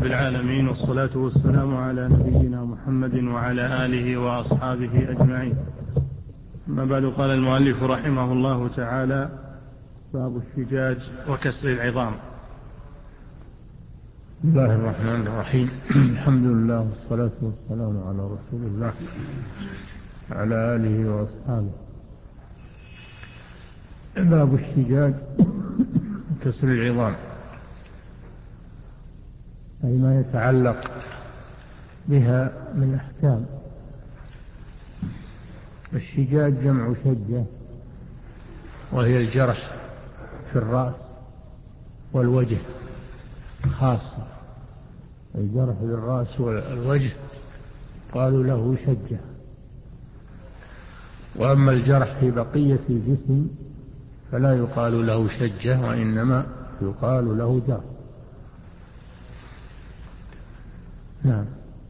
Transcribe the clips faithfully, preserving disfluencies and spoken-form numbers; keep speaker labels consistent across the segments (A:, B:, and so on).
A: العالمين، والصلاة والسلام على نبينا محمد وعلى آله وأصحابه أجمعين. أما بعد، قال المؤلف رحمه الله تعالى: باب الشجاج وكسر العظام.
B: بسم الله الرحمن الرحيم. الحمد لله والصلاة والسلام على رسول الله وعلى آله وأصحابه. باب الشجاج وكسر العظام، أي ما يتعلق بها من أحكام. الشجاج جمع شجة، وهي الجرح في الرأس والوجه خاصة. الجرح في الرأس والوجه قالوا له شجة. وأما الجرح في بقية الجسم فلا يقال له شجة، وإنما يقال له جرح. نعم.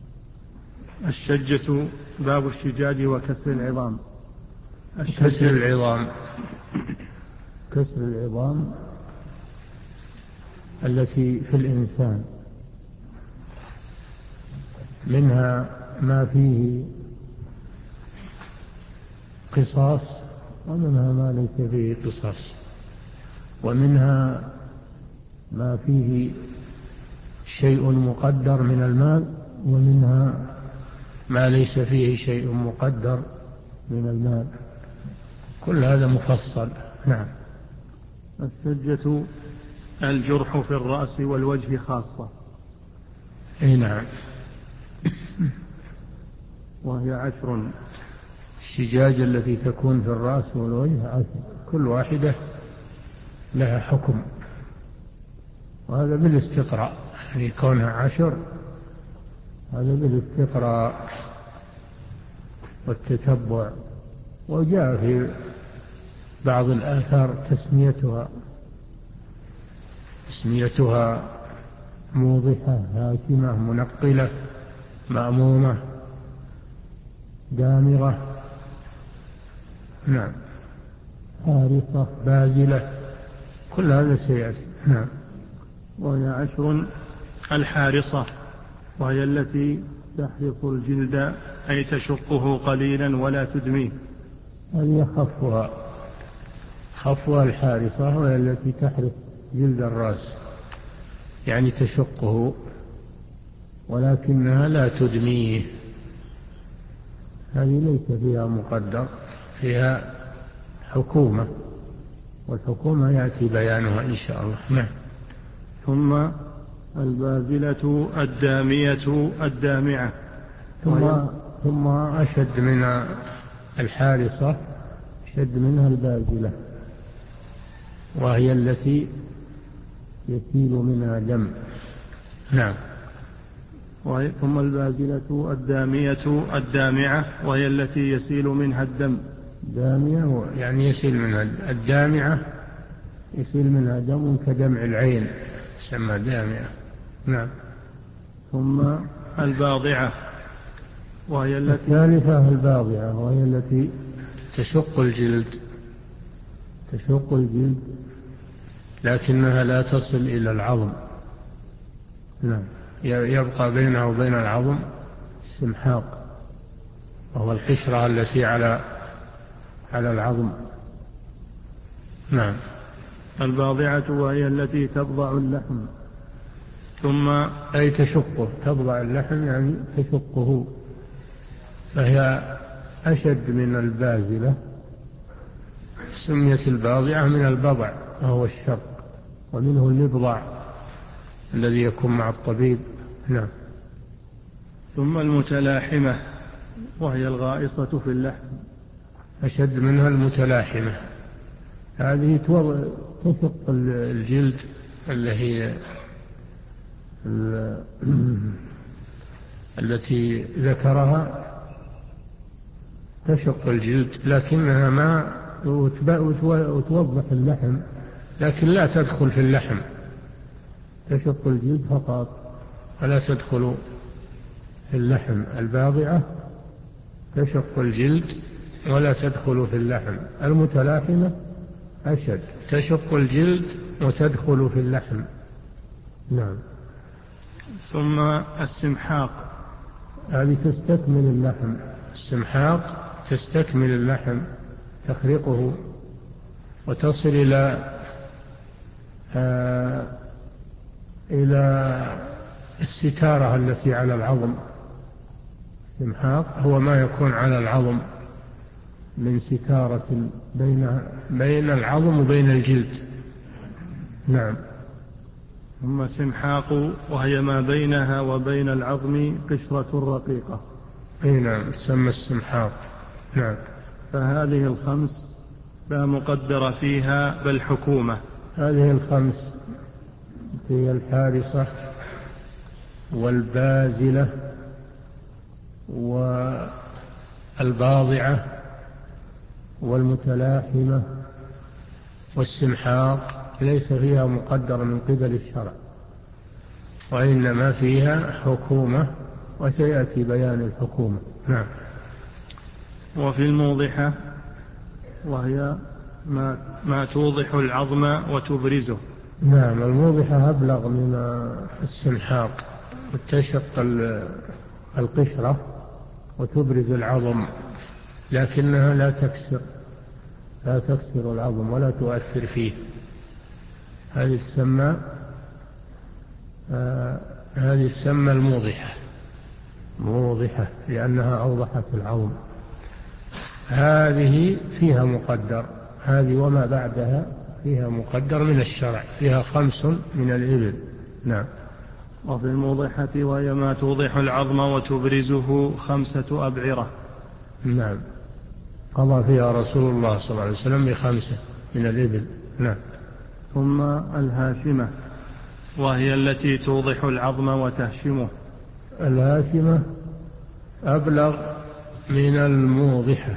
A: الشجة باب الشجاج وكسر العظام.
B: كسر العظام، كسر العظام التي في الإنسان، منها ما فيه قصاص ومنها ما ليس فيه قصاص، ومنها ما فيه شيء مقدر من المال، ومنها ما ليس فيه شيء مقدر من المال. كل هذا مفصل. نعم.
A: الشجة الجرح في الرأس والوجه خاصة.
B: اي نعم.
A: وهي عشر.
B: الشجاج التي تكون في الرأس والوجه عشر، كل واحدة لها حكم، وهذا بالاستقراء، يعني كونها عشر هذا بالاستقراء والتتبع. وجاء في بعض الآثار تسميتها تسميتها موضحة، هاكمة، منقلة، مأمومة، دامغة. نعم. حارصة، بازلة، كل هذا سيأتي. نعم.
A: وهي عشر. الحارصة وهي التي تحرص الجلد، أي تشقه قليلا ولا تدميه.
B: هذه خفها خفها الحارصة، وهي التي تحرص جلد الرأس، يعني تشقه ولكنها لا تدميه. هذه ليس فيها مقدر، فيها حكومة، والحكومة يأتي بيانها إن شاء الله. نعم.
A: ثم البازلة الدامية الدامعة.
B: ثم, ثم أشد من الحارصة، أشد منها البازلة، وهي التي يسيل منها دم. نعم.
A: ثم البازلة الدامية الدامعة، وهي التي يسيل منها الدم.
B: دامية يعني يسيل منها. الدامعة يسيل منها دم كدمع العين، تسمى دامعة. نعم.
A: ثم الباضعة، وهي التي
B: الثالثة الباضعة، وهي التي تشق الجلد تشق الجلد لكنها لا تصل إلى العظم. نعم. يبقى بينه وبين العظم سمحاق، وهو القشرة التي على على العظم. نعم.
A: الباضعة وهي التي تبضع اللحم. ثم
B: أي تشقه، تبضع اللحم يعني تشقه، فهي أشد من البازلة. سميت الباضعة من البضع، وهو الشق، ومنه الإبضاع الذي يكون مع الطبيب. نعم.
A: ثم المتلاحمة، وهي الغائصة في اللحم.
B: أشد منها المتلاحمة، هذه تشق الجلد، اللي هي التي ذكرها، تشق الجلد لكنها ما وتوضح اللحم، لكن لا تدخل في اللحم. تشق الجلد فقط ولا تدخل في اللحم. الباضعة تشق الجلد ولا تدخل في اللحم. المتلاحمة أشد، تشق الجلد وتدخل في اللحم. نعم.
A: ثم السمحاق.
B: هذه تستكمل اللحم. السمحاق تستكمل اللحم، تخرقه وتصل إلى آه إلى الستارة التي على العظم. السمحاق هو ما يكون على العظم من ستارة بين بين العظم وبين الجلد. نعم.
A: ثم سمحاق وهي ما بينها وبين العظم قشرة رقيقة.
B: اي نعم، تسمى السمحاق. نعم.
A: فهذه الخمس لا مقدر فيها بل حكومة.
B: هذه الخمس هي الحارصة والبازلة والباضعة والمتلاحمة والسمحاق، ليس فيها مقدر من قبل الشرع، وإنما فيها حكومة، وسيأتي بيان الحكومة. نعم.
A: وفي الموضحة وهي ما, ما توضح العظم وتبرزه.
B: نعم. الموضحة أبلغ من السمحاق، تشق القشرة وتبرز العظم، لكنها لا تكسر لا تكسر العظم ولا تؤثر فيه. هذه تسمى آه هذه تسمى الموضحة موضحة لأنها أوضحت العظم. هذه فيها مقدر، هذه وما بعدها فيها مقدر من الشرع، فيها خمس من الإبل. نعم.
A: وفي الموضحة وهي ما توضح العظم وتبرزه خمسة أبعرة.
B: نعم. قضى فيها رسول الله صلى الله عليه وسلم بخمسة من الإبل. نعم.
A: ثم الهاشمة وهي التي توضح العظم وتهشمه.
B: الهاشمة أبلغ من الموضحة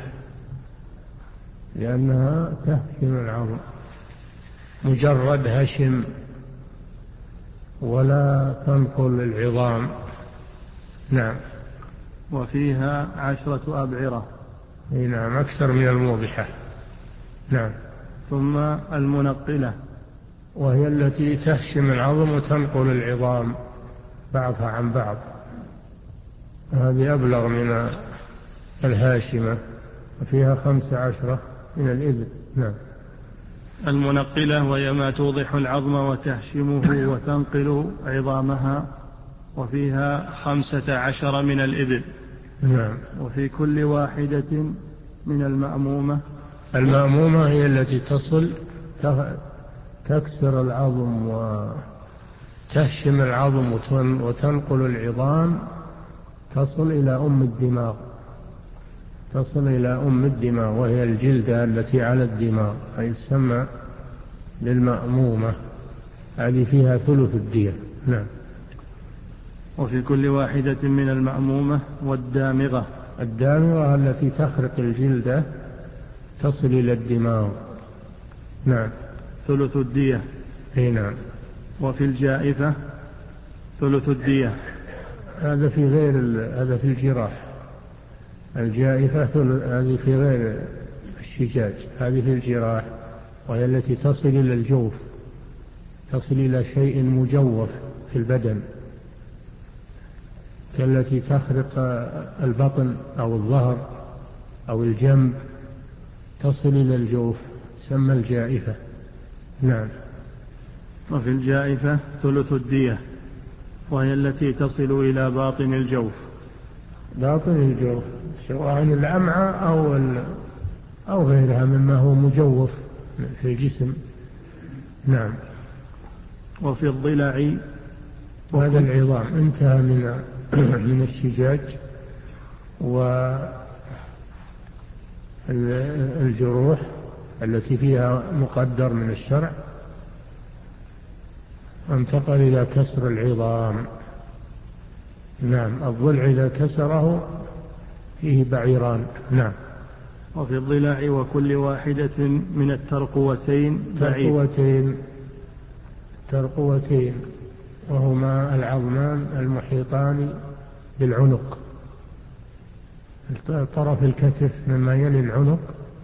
B: لأنها تهشم العظم، مجرد هشم ولا تنقل العظام. نعم.
A: وفيها عشرة أبعرة.
B: نعم، أكثر من الموضحة. نعم.
A: ثم المنقلة
B: وهي التي تهشم العظم وتنقل العظام بعضها عن بعض، هذه أبلغ من الهاشمة، وفيها خمس عشرة من الإبل. نعم.
A: المنقلة وهي ما توضح العظم وتهشمه وتنقل عظامها، وفيها خمسة عشر من الإبل.
B: نعم.
A: وفي كل واحدة من المأمومة.
B: المأمومة هي التي تصل تكسر العظم وتهشم العظم وتنقل العظام، تصل إلى أم الدماغ تصل إلى أم الدماغ وهي الجلدة التي على الدماغ، أي تسمى للمأمومة. هذه فيها ثلث الدية. نعم.
A: وفي كل واحدة من المأمومة. والدامغة
B: الدامغة التي تخرق الجلدة تصل إلى الدماغ. نعم.
A: ثلث الدية.
B: اي نعم.
A: وفي الجائفة ثلث الدية.
B: هذا في غير هذا في الجراح. الجائفة هذه في غير الشجاج، هذه في الجراح، وهي التي تصل إلى الجوف، تصل إلى شيء مجوف في البدن، كالتي تخرق البطن أو الظهر أو الجنب، تصل إلى الجوف، تسمى الجائفة. نعم.
A: وفي الجائفة ثلث الدية، وهي التي تصل إلى باطن الجوف.
B: باطن الجوف سواء الأمعاء أو أو غيرها مما هو مجوف في الجسم. نعم.
A: وفي الضلع.
B: وهذا العظام انتهى من من الشجاج والجروح التي فيها مقدر من الشرع، انتقل إلى كسر العظام. نعم. الضلع إذا كسره فيه بعيران. نعم.
A: وفي الضلع وكل واحدة من الترقوتين بعير.
B: ترقوتين ترقوتين وهما العظمان المحيطان بالعنق، طرف الكتف مما يلي العنق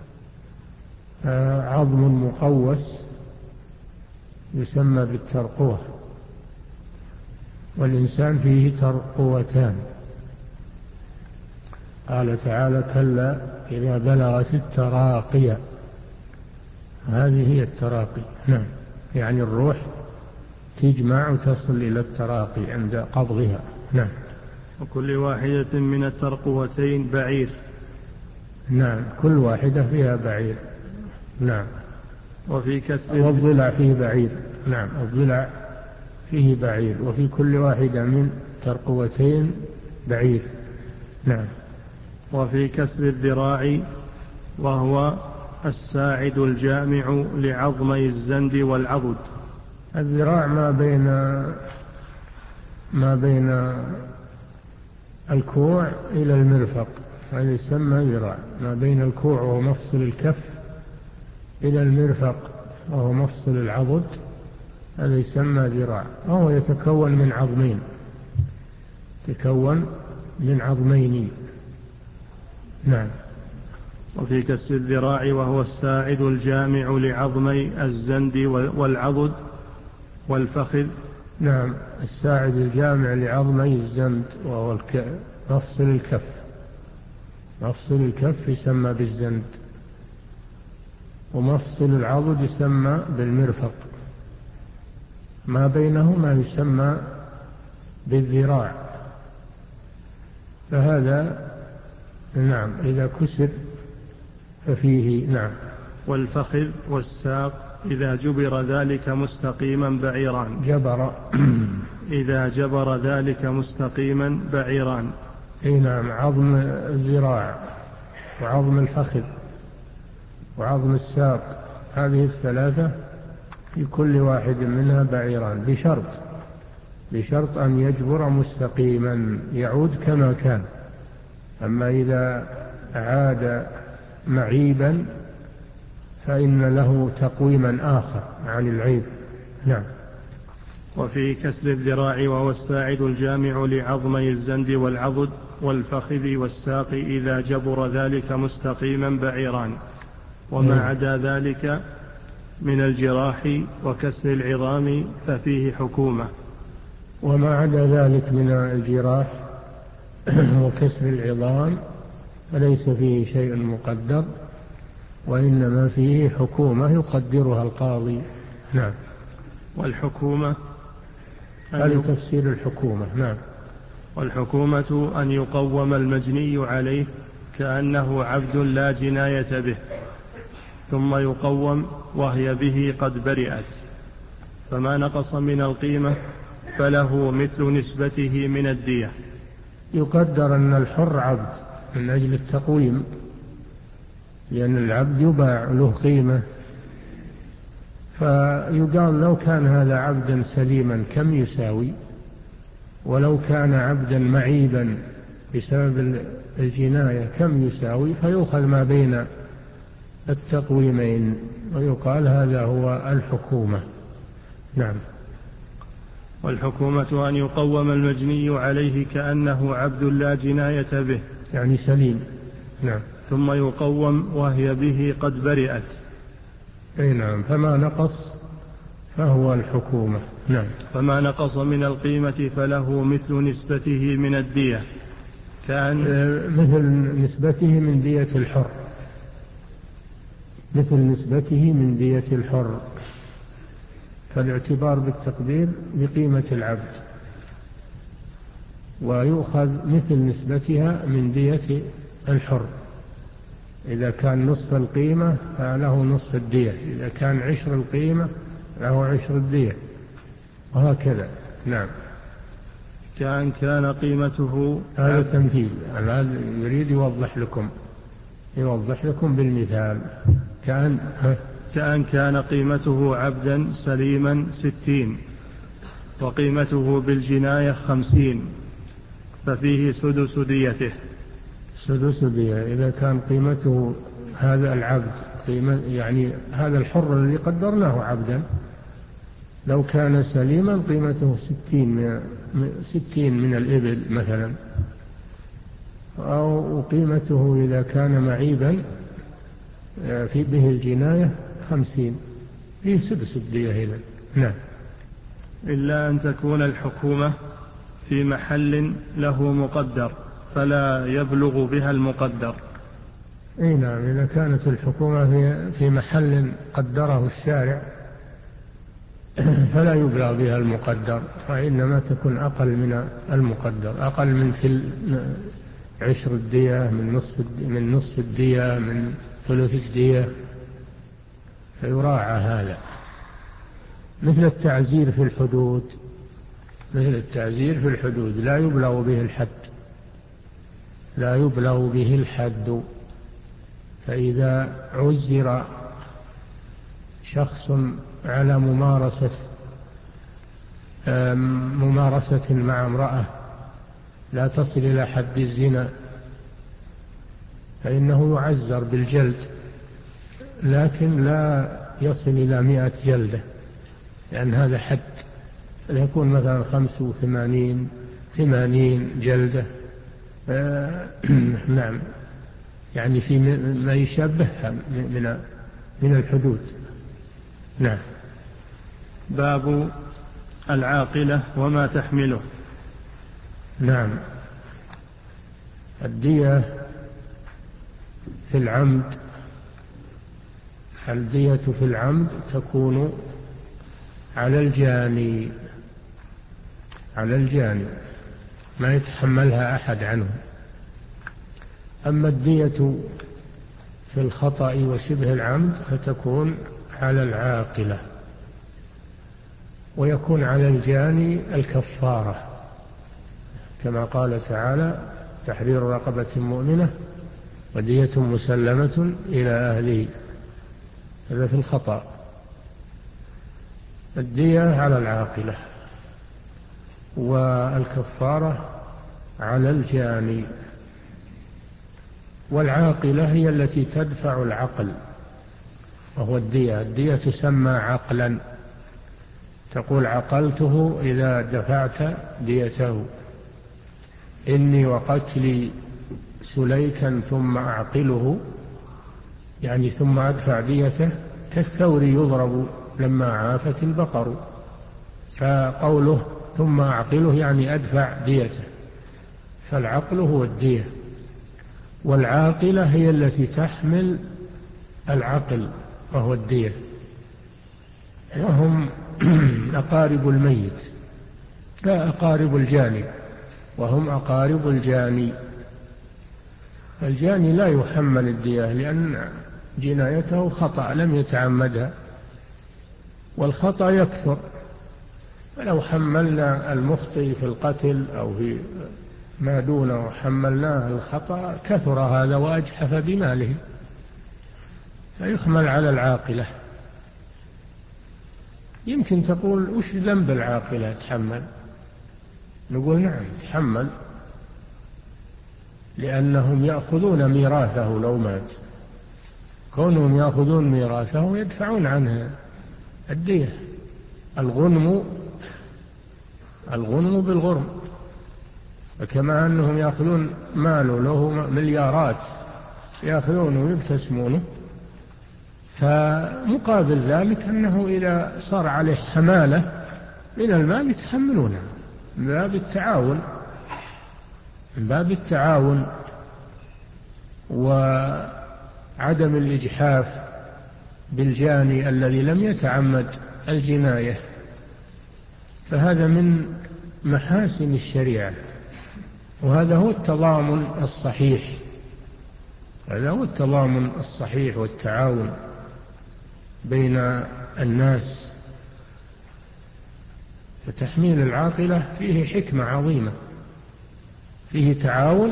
B: عظم مقوس يسمى بالترقوة. والإنسان فيه ترقوتان. قال تعالى: كلا إذا بلغت التراقي. هذه هي التراقي. نعم، يعني الروح تجمع وتصل إلى التراقي عند قبضها. نعم.
A: وكل واحدة من الترقوتين بعير.
B: نعم، كل واحدة فيها بعير. نعم.
A: وفي كسر
B: والضلع فيه بعير. نعم، الضلع فيه بعير، وفي كل واحدة من ترقوتين بعير. نعم.
A: وفي كسر الذراع، وهو الساعد الجامع لعظمي الزند والعضد.
B: الذراع ما بين ما بين الكوع إلى المرفق، هذا يسمى ذراع. ما بين الكوع وهو مفصل الكف إلى المرفق وهو مفصل العضد، هذا يسمى ذراع. وهو يتكون من عظمين، يتكون من عظمين. نعم.
A: وفي كسر الذراع، وهو الساعد الجامع لعظمي الزند والعضد والفخذ.
B: نعم، الساعد الجامع لعظمي الزند وهو الك... مفصل الكف. مفصل الكف يسمى بالزند، ومفصل العضد يسمى بالمرفق، ما بينهما يسمى بالذراع. فهذا نعم إذا كسر ففيه. نعم.
A: والفخذ والساق إذا جبر ذلك مستقيما بعيران.
B: جبر
A: إذا جبر ذلك مستقيما بعيران.
B: اي نعم، عظم الذراع وعظم الفخذ وعظم الساق، هذه الثلاثة في كل واحد منها بعيران، بشرط بشرط أن يجبر مستقيما، يعود كما كان. أما إذا عاد معيبا فإن له تقويما آخر عن العيب. نعم.
A: وفي كسر الذراع، وهو الساعد الجامع لعظمي الزند والعضد والفخذ والساق إذا جبر ذلك مستقيما بعيران. وما عدا ذلك من الجراح وكسر العظام ففيه حكومة.
B: وما عدا ذلك من الجراح وكسر العظام فليس فيه شيء مقدر، وإنما فيه حكومة يقدرها القاضي. نعم.
A: والحكومة
B: هذا تفسير الحكومة. نعم.
A: والحكومة أن يقوم المجني عليه كأنه عبد لا جناية به، ثم يقوم وهي به قد برئت، فما نقص من القيمة فله مثل نسبته من الدية.
B: يقدر أن الحر عبد من أجل التقويم، لأن العبد يباع له قيمة، فيقال لو كان هذا عبدا سليما كم يساوي، ولو كان عبدا معيبا بسبب الجناية كم يساوي، فيؤخذ ما بين التقويمين ويقال هذا هو الحكومة. نعم.
A: والحكومة أن يقوم المجني عليه كأنه عبد لا جناية به،
B: يعني سليم. نعم.
A: ثم يقوم وهي به قد برئت.
B: أي نعم، فما نقص فهو الحكومة. نعم.
A: فما نقص من القيمة فله مثل نسبته من الدية، كان
B: مثل نسبته من دية الحر، مثل نسبته من دية الحر، فالاعتبار بالتقدير بقيمة العبد، ويؤخذ مثل نسبتها من دية الحر. إذا كان نصف القيمة فله نصف الدية، إذا كان عشر القيمة له عشر الدية، وهكذا. نعم.
A: كأن كان قيمته.
B: هذا تمثيل، هذا يريد يوضح لكم يوضح لكم بالمثال. كأن
A: كأن كان قيمته عبدا سليما ستين، وقيمته بالجناية خمسين، ففيه سدس ديته.
B: سدس دية إذا كان قيمته هذا العبد قيمة، يعني هذا الحر الذي قدرناه عبدا لو كان سليما قيمته ستين من, ستين من الإبل مثلا، أو قيمته إذا كان معيبا في به الجناية خمسين، في سدس الدية هنا. نعم.
A: إلا أن تكون الحكومة في محل له مقدر فلا يبلغ بها المقدر.
B: اي نعم، إذا كانت الحكومة في في محل قدره الشارع فلا يبلغ بها المقدر، وإنما تكون أقل من المقدر، أقل من عشر الدية، من نصف من نصف الدية، من ثلث الدية، فيراعى هذا. مثل التعزير في الحدود، مثل التعزير في الحدود لا يبلغ به الحد، لا يبلغ به الحد. فإذا عزر شخص على ممارسة ممارسة مع امرأة لا تصل إلى حد الزنا فإنه يعزر بالجلد، لكن لا يصل إلى مئة جلدة، لأن هذا حد، يكون مثلا خمس وثمانين ثمانين جلدة. نعم، يعني في ما يشبهها من من الحدود. نعم.
A: باب العاقلة وما تحمله.
B: نعم. الدية في العمد، الدية في العمد تكون على الجاني، على الجاني ما يتحملها أحد عنه. أما الدية في الخطأ وشبه العمد فتكون على العاقلة، ويكون على الجاني الكفارة، كما قال تعالى: تحرير رقبة مؤمنة ودية مسلمة إلى أهله. هذا في الخطأ. الدية على العاقلة والكفارة على الجاني. والعاقلة هي التي تدفع العقل، وهو الدية. الدية تسمى عقلا، تقول: عقلته إذا دفعت ديته، إني وقتلي سليكا ثم أعقله، يعني ثم أدفع ديته، كالثور يضرب لما عافت البقر. فقوله ثم أعقله يعني أدفع ديته، فالعقل هو الدية. والعاقلة هي التي تحمل العقل وهو الدية، وهم أقارب الميت، لا أقارب الجاني، وهم أقارب الجاني. الجاني لا يحمل الدية لأن جنايته خطأ لم يتعمدها، والخطأ يكثر، فلو حملنا المخطئ في القتل أو في ما دونه حملناه الخطأ كثر هذا وأجحف بماله، فيحمل على العاقلة. يمكن تقول: وش ذنب العاقلة تحمل؟ نقول: نعم تحمل، لأنهم يأخذون ميراثه لو مات، كونهم يأخذون ميراثه يدفعون عنها الدية. الغنم الغنم بالغرم، وكما أنهم يأخذون ماله له مليارات يأخذونه ويبتسمونه، فمقابل ذلك أنه إذا صار عليه حمالة من المال يتحملونه من باب التعاون، من باب التعاون وعدم الإجحاف بالجاني الذي لم يتعمد الجناية. فهذا من محاسن الشريعة، وهذا هو التضامن الصحيح، هذا هو التضامن الصحيح والتعاون بين الناس. فتحميل العاقلة فيه حكمة عظيمة، فيه تعاون،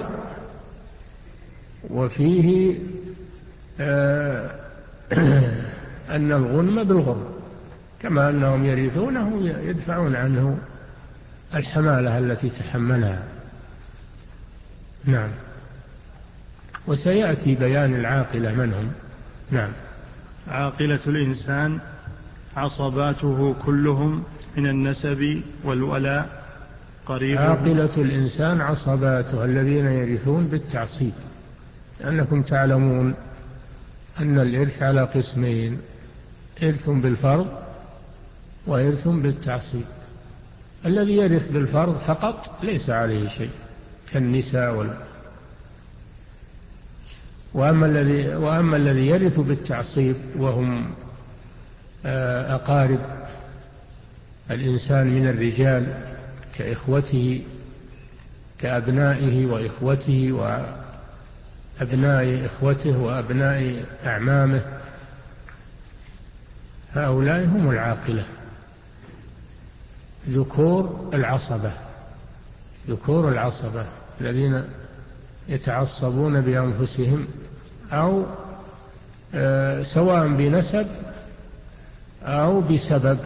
B: وفيه آه أن الغنم بالغرم، كما أنهم يرثونه يدفعون عنه الحمالة التي تحملها. نعم. وسيأتي بيان العاقلة من هم. نعم.
A: عاقلة الإنسان عصباته كلهم من النسب والولاء قريب.
B: عاقلة الإنسان عصباته الذين يرثون بالتعصيب، لأنكم تعلمون أن الإرث على قسمين: إرث بالفرض وإرث بالتعصيب. الذي يرث بالفرض فقط ليس عليه شيء كالنساء وال... وأما الذي وأما الذي يرث بالتعصيب وهم أقارب الإنسان من الرجال كإخوته كأبنائه وإخوته وأبناء إخوته وأبناء أعمامه، هؤلاء هم العاقلة، ذكور العصبة ذكور العصبة الذين يتعصبون بأنفسهم أو سواء بنسب أو بسبب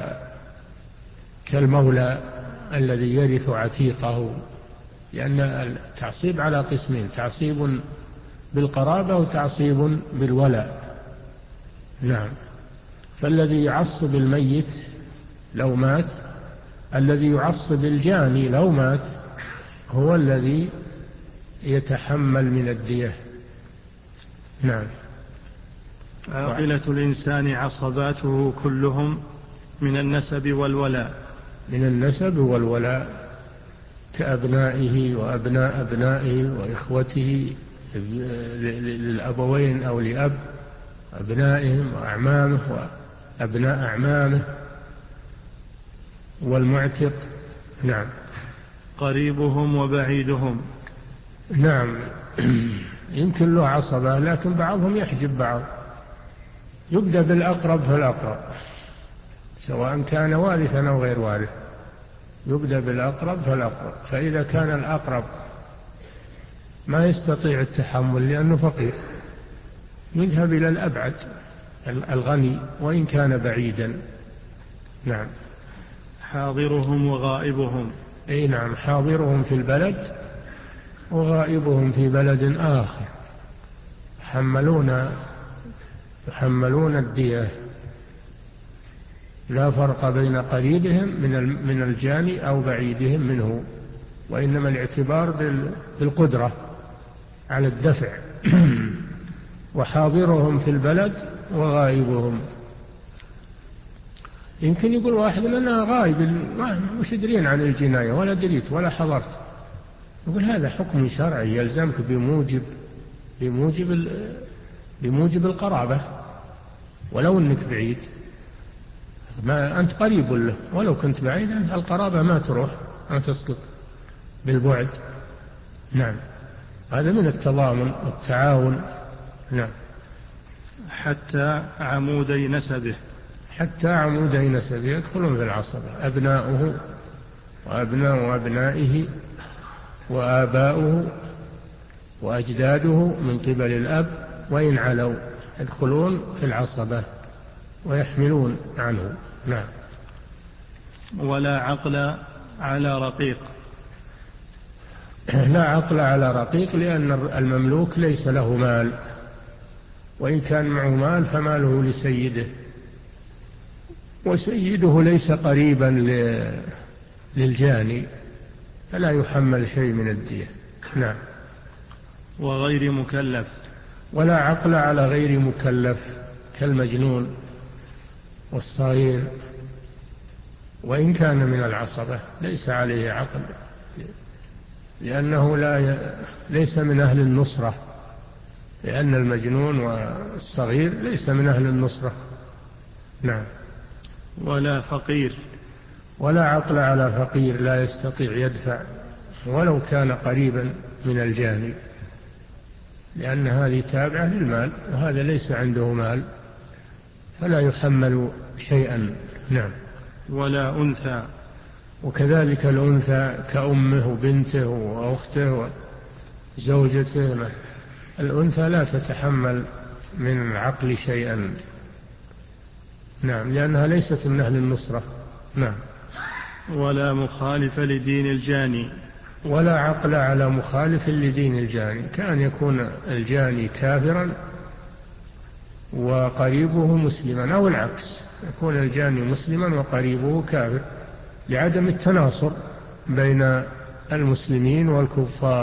B: كالمولى الذي يرث عتيقه، لأن التعصيب على قسمين: تعصيب بالقرابة وتعصيب بالولاء. نعم. فالذي يعصب الميت لو مات، الذي يعصب الجاني لو مات، هو الذي يتحمل من الدية. نعم.
A: عاقلة الإنسان عصباته كلهم من النسب والولاء
B: من النسب والولاء كأبنائه وأبناء أبنائه وإخوته للأبوين أو لأب، أبنائهم وأعمامه وأبناء أعمامه والمعتق. نعم.
A: قريبهم وبعيدهم.
B: نعم. يمكن له عصبة لكن بعضهم يحجب بعض. يبدأ بالأقرب فالأقرب سواء كان وارثا أو غير وارث، يبدأ بالأقرب فالأقرب. فإذا كان الأقرب ما يستطيع التحمل لأنه فقير، يذهب إلى الأبعد الغني وإن كان بعيدا. نعم.
A: حاضرهم وغائبهم.
B: أي نعم، حاضرهم في البلد وغائبهم في بلد آخر، يحملون يحملون الدية، لا فرق بين قريبهم من الجاني أو بعيدهم منه، وإنما الاعتبار بالقدرة على الدفع. وحاضرهم في البلد وغائبهم. يمكن يقول واحد: أنا غائب مش درين عن الجناية ولا دريت ولا حضرت. يقول هذا حكم شرعي يلزمك بموجب بموجب بموجب القرابة، ولو أنك بعيد ما أنت قريب له، ولو كنت بعيدا القرابة ما تروح، ما تسقط بالبعد. نعم. هذا من التضامن والتعاون. نعم.
A: حتى عمودي نسبه.
B: حتى عمودي نسبه يدخلون في العصبة: أبناؤه وأبناء أبنائه وآباؤه وأجداده من قبل الأب وإن علوا يدخلون في العصبة ويحملون عنه. نعم.
A: ولا عقل على رقيق.
B: لا عقل على رقيق، لأن المملوك ليس له مال، وإن كان معه مال فماله لسيده، وسيده ليس قريبا للجاني فلا يحمل شيء من الدية. نعم.
A: وغير مكلف.
B: ولا عقل على غير مكلف كالمجنون والصغير، وإن كان من العصبة ليس عليه عقل، لأنه لا ي... ليس من أهل النصرة، لأن المجنون والصغير ليس من أهل النصرة. نعم.
A: ولا فقير.
B: ولا عقل على فقير لا يستطيع يدفع ولو كان قريبا من الجاني، لأن هذه تابعة للمال وهذا ليس عنده مال فلا يحمل شيئا. نعم.
A: ولا أنثى.
B: وكذلك الأنثى كأمه وبنته وأخته وزوجته، الأنثى لا تتحمل من العقل شيئا. نعم، لأنها ليست من أهل النصرة. نعم.
A: ولا مخالف لدين الجاني.
B: ولا عقل على مخالف لدين الجاني، كأن يكون الجاني كافرا وقريبه مسلما، أو العكس، يكون الجاني مسلما وقريبه كافر، لعدم التناصر بين المسلمين والكفار،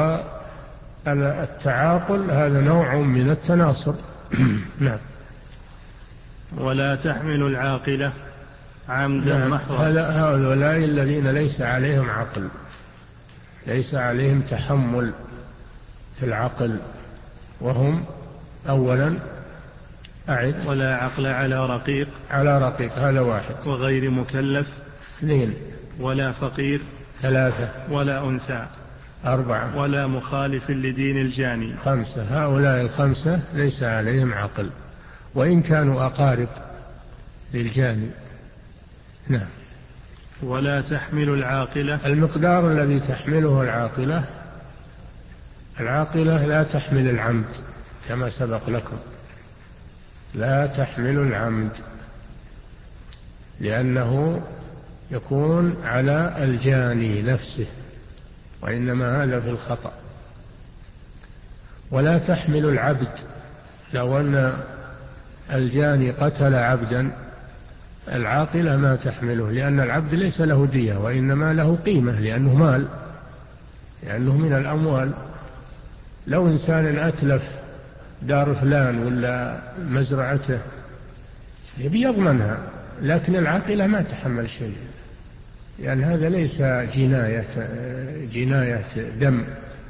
B: والتعاقل هذا نوع من التناصر. نعم.
A: ولا تحمل العاقلة عمدا محضا.
B: هؤلاء الذين ليس عليهم عقل، ليس عليهم تحمل في العقل، وهم أولا أعد
A: ولا عقل على رقيق،
B: على رقيق هذا واحد،
A: وغير مكلف
B: اثنين،
A: ولا فقير
B: ثلاثة،
A: ولا أنثى
B: أربعة،
A: ولا مخالف لدين الجاني،
B: خمسة. هؤلاء الخمسة ليس عليهم عقل وإن كانوا أقارب للجاني. نعم.
A: ولا تحمل العاقلة،
B: المقدار الذي تحمله العاقلة، العاقلة لا تحمل العمد كما سبق لكم، لا تحمل العمد لأنه يكون على الجاني نفسه، وإنما هذا في الخطأ. ولا تحمل العبد، لو أن الجاني قتل عبدا العاقلة ما تحمله، لأن العبد ليس له دية وإنما له قيمة، لأنه مال، لأنه من الأموال. لو إنسان أتلف دار فلان ولا مزرعته يبي يضمنها، لكن العاقلة ما تحمل شيء، لأن يعني هذا ليس جناية جناية دم،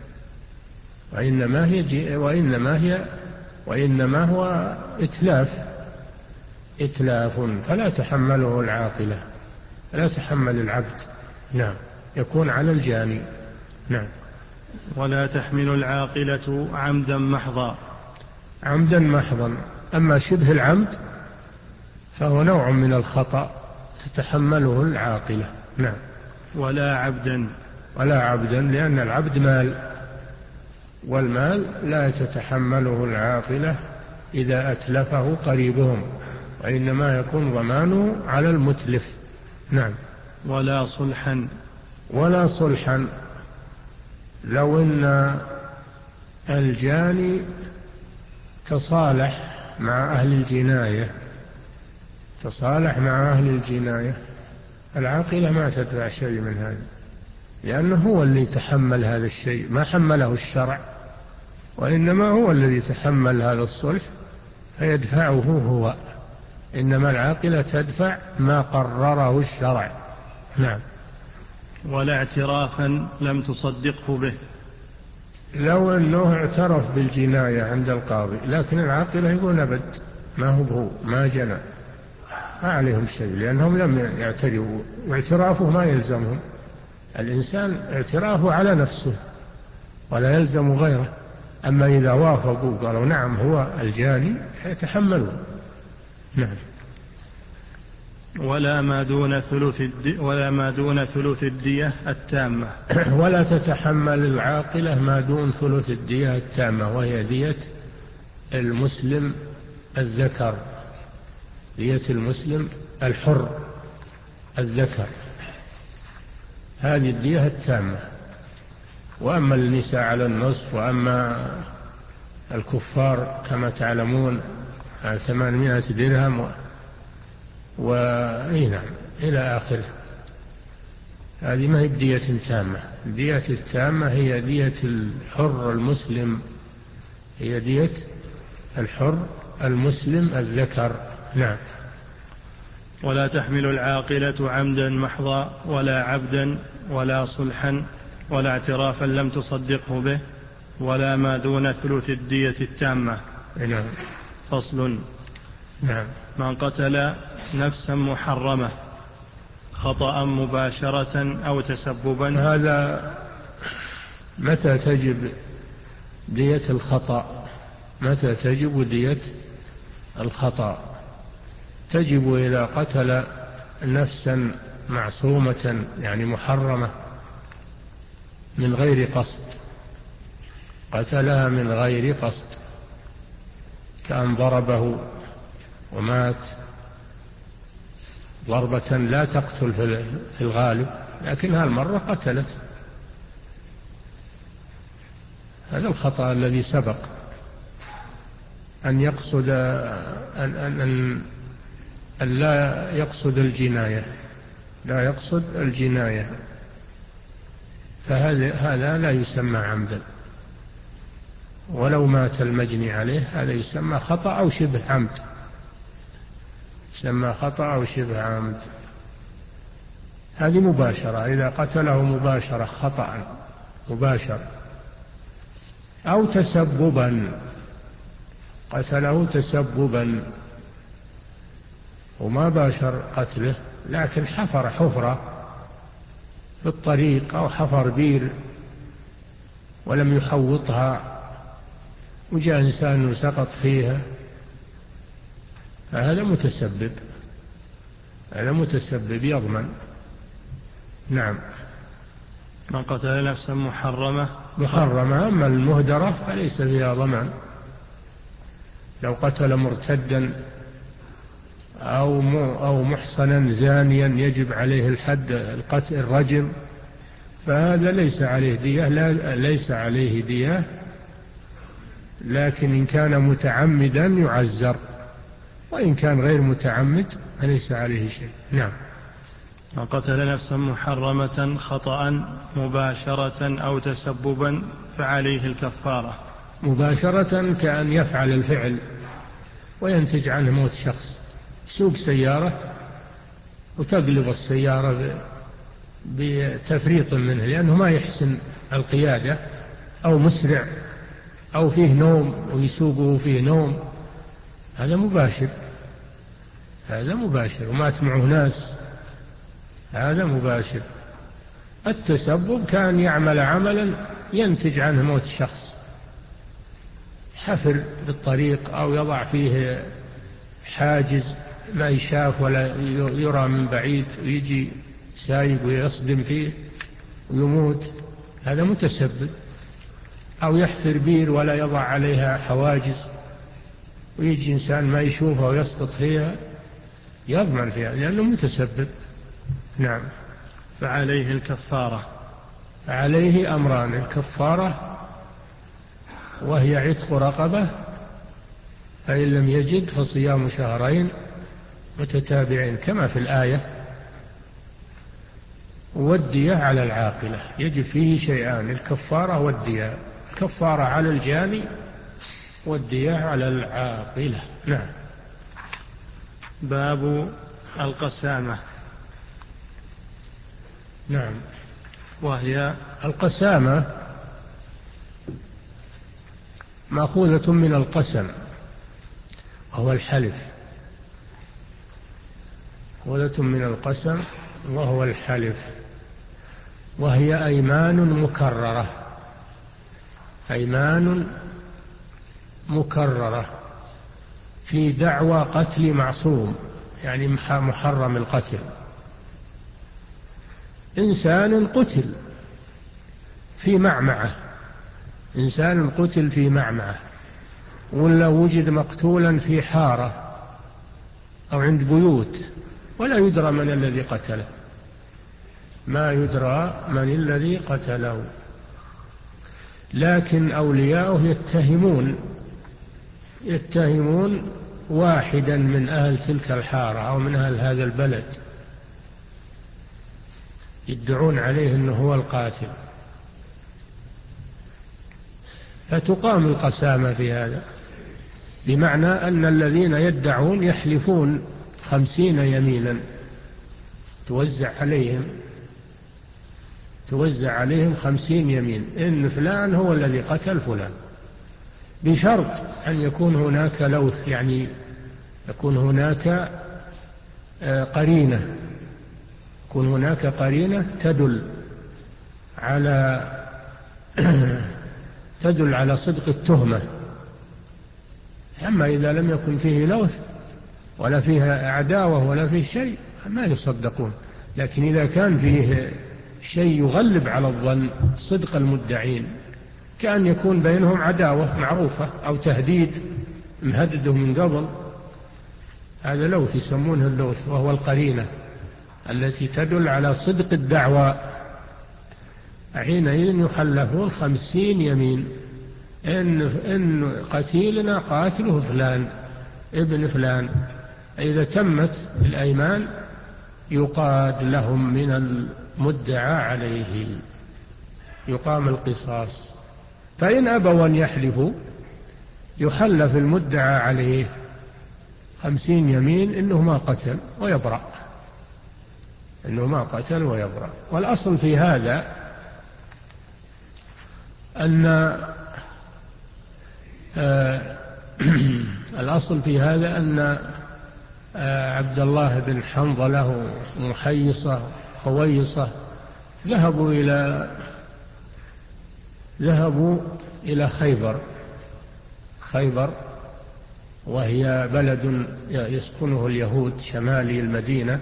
B: وإنما هي وإنما هي وإنما هو إتلاف إتلاف فلا تحمله العاقلة، لا تحمل العبد. نعم، يكون على الجاني. نعم.
A: ولا تحمل العاقلة عمدا محضا،
B: عمدا محضا. أما شبه العمد فهو نوع من الخطأ تتحمله العاقلة. نعم.
A: ولا عبدا،
B: ولا عبدا، لأن العبد مال، والمال لا تتحمله العاقلة إذا أتلفه قريبهم، وإنما يكون ضمانه على المتلف. نعم.
A: ولا صلحا،
B: ولا صلحا. لو أن الجاني تصالح مع أهل الجناية، تصالح مع أهل الجناية، العاقلة ما تدفع شيء من هذا، لأنه هو اللي تحمل هذا الشيء، ما حمله الشرع، وإنما هو الذي تحمل هذا الصلح فيدفعه هو، إنما العاقلة تدفع ما قرره الشرع. نعم.
A: ولا اعترافا لم تصدقه به.
B: لو أنه اعترف بالجناية عند القاضي لكن العاقلة يقول أبد ما هو هو ما جنى، ما عليهم شيء لأنهم لم يعترفوا، واعترافه ما يلزمهم، الإنسان اعترافه على نفسه ولا يلزم غيره. أما إذا وافقوا قالوا نعم هو الجاني يتحملوا. نعم.
A: ولا ما دون ثلث الدي ولا ما دون ثلث الدية التامة.
B: ولا تتحمل العاقلة ما دون ثلث الدية التامة، وهي دية المسلم الذكر، دية المسلم الحر الذكر، هذه الدية التامة. وأما النساء على النصف، وأما الكفار كما تعلمون على ثمانمائة درهم وإنام إلى آخره، هذه ما هي بدية تامة. الدية التامة هي دية الحر المسلم، هي دية الحر المسلم الذكر. نعم.
A: ولا تحمل العاقلة عمدا محضا ولا عبدا ولا صلحا ولا اعترافا لم تصدقه به ولا ما دون ثلث الدية التامة.
B: نعم.
A: فصل.
B: نعم.
A: من قتل نفسا محرمة خطأ مباشرة أو تسببا.
B: هذا متى تجب دية الخطأ؟ متى تجب دية الخطأ؟ تجب إذا قتل نفسا معصومة يعني محرمة من غير قصد، قتلها من غير قصد، كأن ضربه ومات ضربة لا تقتل في الغالب، لكن هالمرة قتلت. هذا الخطأ الذي سبق، أن يقصد أن, أن, أن, أن لا يقصد الجناية، لا يقصد الجناية، فهذا هذا لا يسمى عمدا. ولو مات المجني عليه هذا يسمى خطأ أو شبه عمد، يسمى خطأ أو شبه عمد. هذه مباشرة، إذا قتله مباشرة خطأ مباشر، أو تسببا، قتله تسببا وما باشر قتله، لكن حفر حفرة في الطريق أو حفر بير ولم يحوطها وجاء إنسان وسقط فيها، فهذا متسبب، هذا متسبب يضمن. نعم.
A: من قتل نفسا محرمة
B: محرمة، أما المهدرة فليس فيها ضمان. لو قتل مرتدا أو أو محصنا زانيا يجب عليه الحد القتل الرجم، فهذا ليس عليه دية، لا ليس عليه دية، لكن إن كان متعمدا يعزر، وإن كان غير متعمد فليس عليه شيء. نعم.
A: من قتل نفسا محرمة خطأ مباشرة أو تسببا فعليه الكفارة.
B: مباشرة كأن يفعل الفعل وينتج عنه موت شخص، سوق سيارة وتقلب السيارة بتفريط منه لأنه ما يحسن القيادة، أو مسرع، أو فيه نوم ويسوقه فيه نوم، هذا مباشر، هذا مباشر، ومات معه ناس، هذا مباشر. التسبب كان يعمل عملا ينتج عنه موت شخص، حفر بالطريق أو يضع فيه حاجز ما يشاف ولا يرى من بعيد ويجي سايق ويصدم فيه ويموت، هذا متسبب. أو يحفر بير ولا يضع عليها حواجز ويجي إنسان ما يشوفها ويسقط فيها، يضمن فيها لأنه متسبب. نعم.
A: فعليه الكفارة.
B: عليه أمران: الكفارة وهي عتق رقبة، فإن لم يجد فصيام شهرين متتابعين كما في الآية، والدية على العاقلة، يجب فيه شيئان: الكفارة والدية، الكفارة على الجاني والدية على العاقلة. نعم.
A: باب القسامة.
B: نعم.
A: وهي
B: القسامة مأخوذة من القسم وهو الحلف، مأخوذة من القسم وهو الحلف، وهي أيمان مكررة، أيمان مكررة في دعوى قتل معصوم، يعني محرم القتل. إنسان قتل في معمعة، إنسان قتل في معمعة، ولا وجد مقتولا في حارة أو عند بيوت ولا يدرى من الذي قتله، ما يدرى من الذي قتله، لكن أولياؤه يتهمون يتهمون واحدا من أهل تلك الحارة أو من أهل هذا البلد، يدعون عليه أنه هو القاتل، فتقام القسامة في هذا، بمعنى أن الذين يدعون يحلفون خمسين يمينا توزع عليهم توزع عليهم خمسين يمين إن فلان هو الذي قتل فلان، بشرط أن يكون هناك لوث، يعني يكون هناك قرينة يكون هناك قرينة تدل على تدل على صدق التهمة. أما إذا لم يكن فيه لوث ولا فيها عداوة ولا فيه شيء ما يصدقون، لكن إذا كان فيه شيء يغلب على الظن صدق المدعين، كأن يكون بينهم عداوة معروفة أو تهديد مهدده من قبل، هذا لوث يسمونه اللوث، وهو القرينة التي تدل على صدق الدعوى، حينئذ يحلفون خمسين يمين إن, إن قتيلنا قاتله فلان ابن فلان. إذا تمت الأيمان يقاد لهم من المدعى عليه، يقام القصاص. فإن أبوا أن يحلفوا يحلف المدعى عليه خمسين يمين إنه ما قتل ويبرأ، أنه ما قتل ويبرأ. والأصل في هذا أن آه الأصل في هذا أن آه عبد الله بن حنظلة ومحيصة خويصة ذهبوا إلى ذهبوا إلى خيبر خيبر وهي بلد يسكنه اليهود شمالي المدينة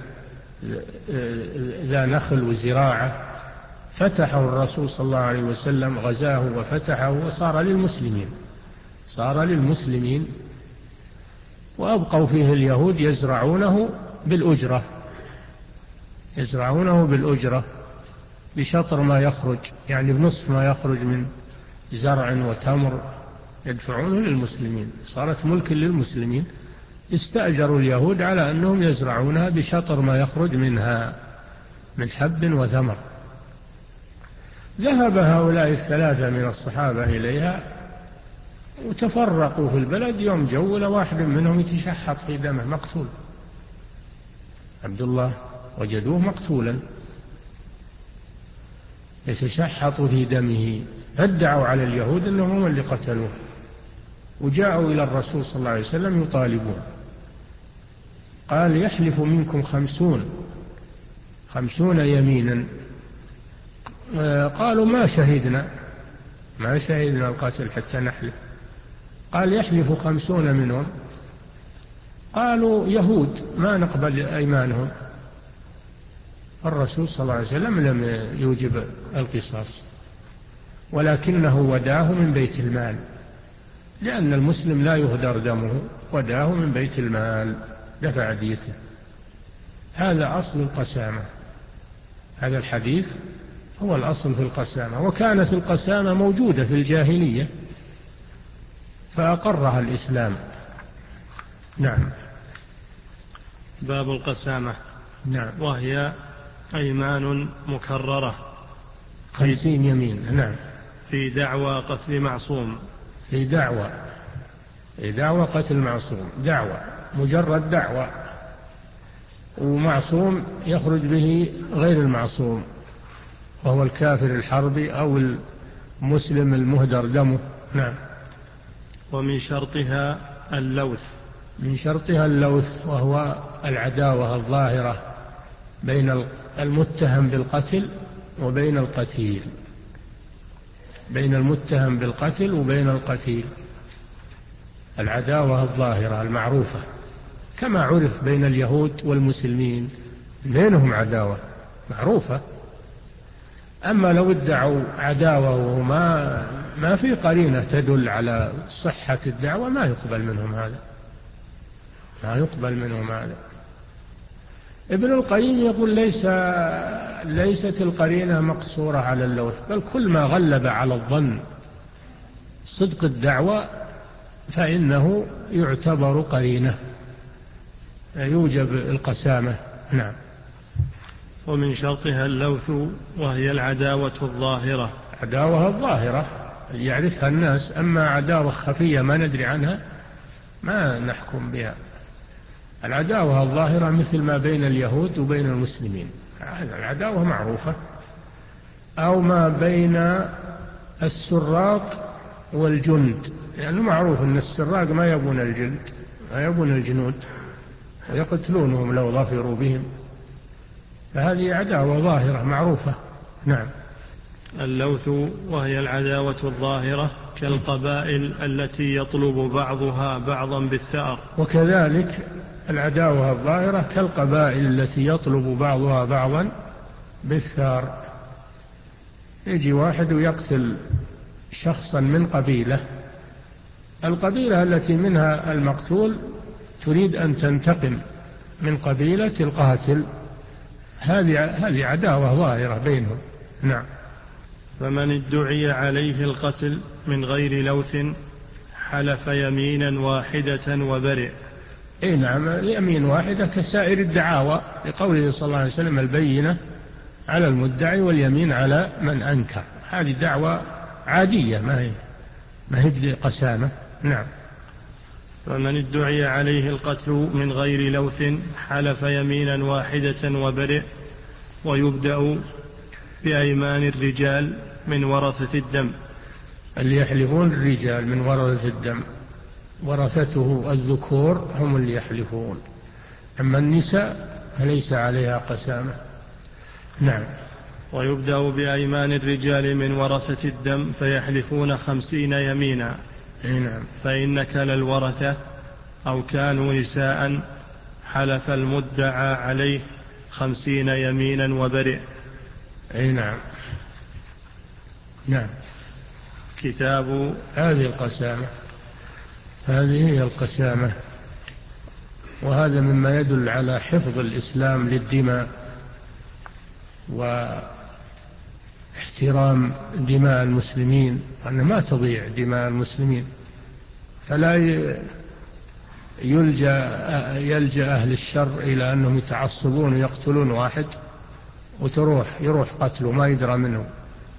B: ذا نخل وزراعة. فتحه الرسول صلى الله عليه وسلم، غزاه وفتحه وصار للمسلمين صار للمسلمين وأبقوا فيه اليهود يزرعونه بالأجرة يزرعونه بالأجرة بشطر ما يخرج، يعني بنصف ما يخرج من زرع وتمر يدفعونه للمسلمين. صارت ملك للمسلمين. استأجروا اليهود على أنهم يزرعونها بشطر ما يخرج منها من حب وثمر. ذهب هؤلاء الثلاثة من الصحابة إليها وتفرقوا في البلد. يوم جول واحد منهم يتشحط في دمه مقتول، عبد الله وجدوه مقتولا يتشحط في دمه. فادعوا على اليهود أنهم هم اللي قتلوه، وجاءوا إلى الرسول صلى الله عليه وسلم يطالبون. قال يحلف منكم خمسون خمسون يمينا. قالوا ما شهدنا ما شهدنا القتل حتى نحلف. قال يحلف خمسون منهم. قالوا يهود ما نقبل أيمانهم. الرسول صلى الله عليه وسلم لم يوجب القصاص، ولكنه وداه من بيت المال، لأن المسلم لا يهدر دمه، وداه من بيت المال دفع ديته. هذا أصل القسامة. هذا الحديث هو الأصل في القسامة. وكانت القسامة موجودة في الجاهلية فأقرها الإسلام. نعم.
A: باب القسامة.
B: نعم.
A: وهي أيمان مكررة
B: خمسين يمين. نعم.
A: في دعوى قتل معصوم.
B: في دعوى في دعوى قتل معصوم. دعوى مجرد دعوى، ومعصوم يخرج به غير المعصوم وهو الكافر الحربي أو المسلم المهدر دمه. نعم.
A: ومن شرطها اللوث.
B: من شرطها اللوث وهو العداوة الظاهرة بين المتهم بالقتل وبين القتيل بين المتهم بالقتل وبين القتيل العداوة الظاهرة المعروفة كما عرف بين اليهود والمسلمين، بينهم عداوة معروفة. أما لو ادعوا عداوة وما ما في قرينة تدل على صحة الدعوة ما يقبل منهم هذا ما يقبل منهم هذا. ابن القيم يقول ليس ليست القرينة مقصورة على اللوث، بل كل ما غلب على الظن صدق الدعوة فإنه يعتبر قرينة يوجب القسامة. نعم.
A: ومن شرطها اللوث وهي العداوة الظاهرة.
B: عداوة الظاهرة يعرفها الناس، أما عداوة خفية ما ندري عنها ما نحكم بها. العداوة الظاهرة مثل ما بين اليهود وبين المسلمين، العداوة معروفة. أو ما بين السراق والجند، يعني معروف أن السراق ما يبون الجلد ما يبون الجنود ويقتلونهم لو ظفروا بهم، فهذه عداوة ظاهرة معروفة. نعم.
A: اللوث وهي العداوة الظاهرة كالقبائل التي يطلب بعضها بعضا بالثأر.
B: وكذلك العداوة الظاهرة كالقبائل التي يطلب بعضها بعضا بالثار. يجي واحد ويقتل شخصا من قبيلة، القبيلة التي منها المقتول تريد أن تنتقم من قبيلة القاتل، هذه هذه عداوة ظاهرة بينهم. نعم.
A: فمن ادعي عليه القتل من غير لوث حلف يمينا واحدة وبرئ.
B: اي نعم، يمين واحدة كسائر الدعاوى، لقوله صلى الله عليه وسلم البينة على المدعي واليمين على من أنكر. هذه دعوة عادية ما هي ما هي قسامة. نعم.
A: فمن ادعي عليه القتل من غير لوث حلف يمينا واحدة وبرئ ويبدأ بأيمان الرجال من ورثة الدم.
B: اللي يحلفون الرجال من ورثة الدم، ورثته الذكور هم اللي يحلفون، أما النساء فليس عليها قسامة. نعم.
A: ويبدأ بأيمان الرجال من ورثة الدم فيحلفون خمسين يمينا.
B: نعم.
A: فإن كلا الورثة أو كانوا نساء حلف المدعى عليه خمسين يمينا وبرئ.
B: أي نعم. نعم.
A: كتاب
B: هذه القسامة، هذه هي القسامة، وهذا مما يدل على حفظ الإسلام للدماء واحترام دماء المسلمين، أن ما تضيع دماء المسلمين، فلا يلجأ يلجأ أهل الشر إلى أنهم يتعصبون ويقتلون واحد وتروح يروح قتله ما يدرى منه.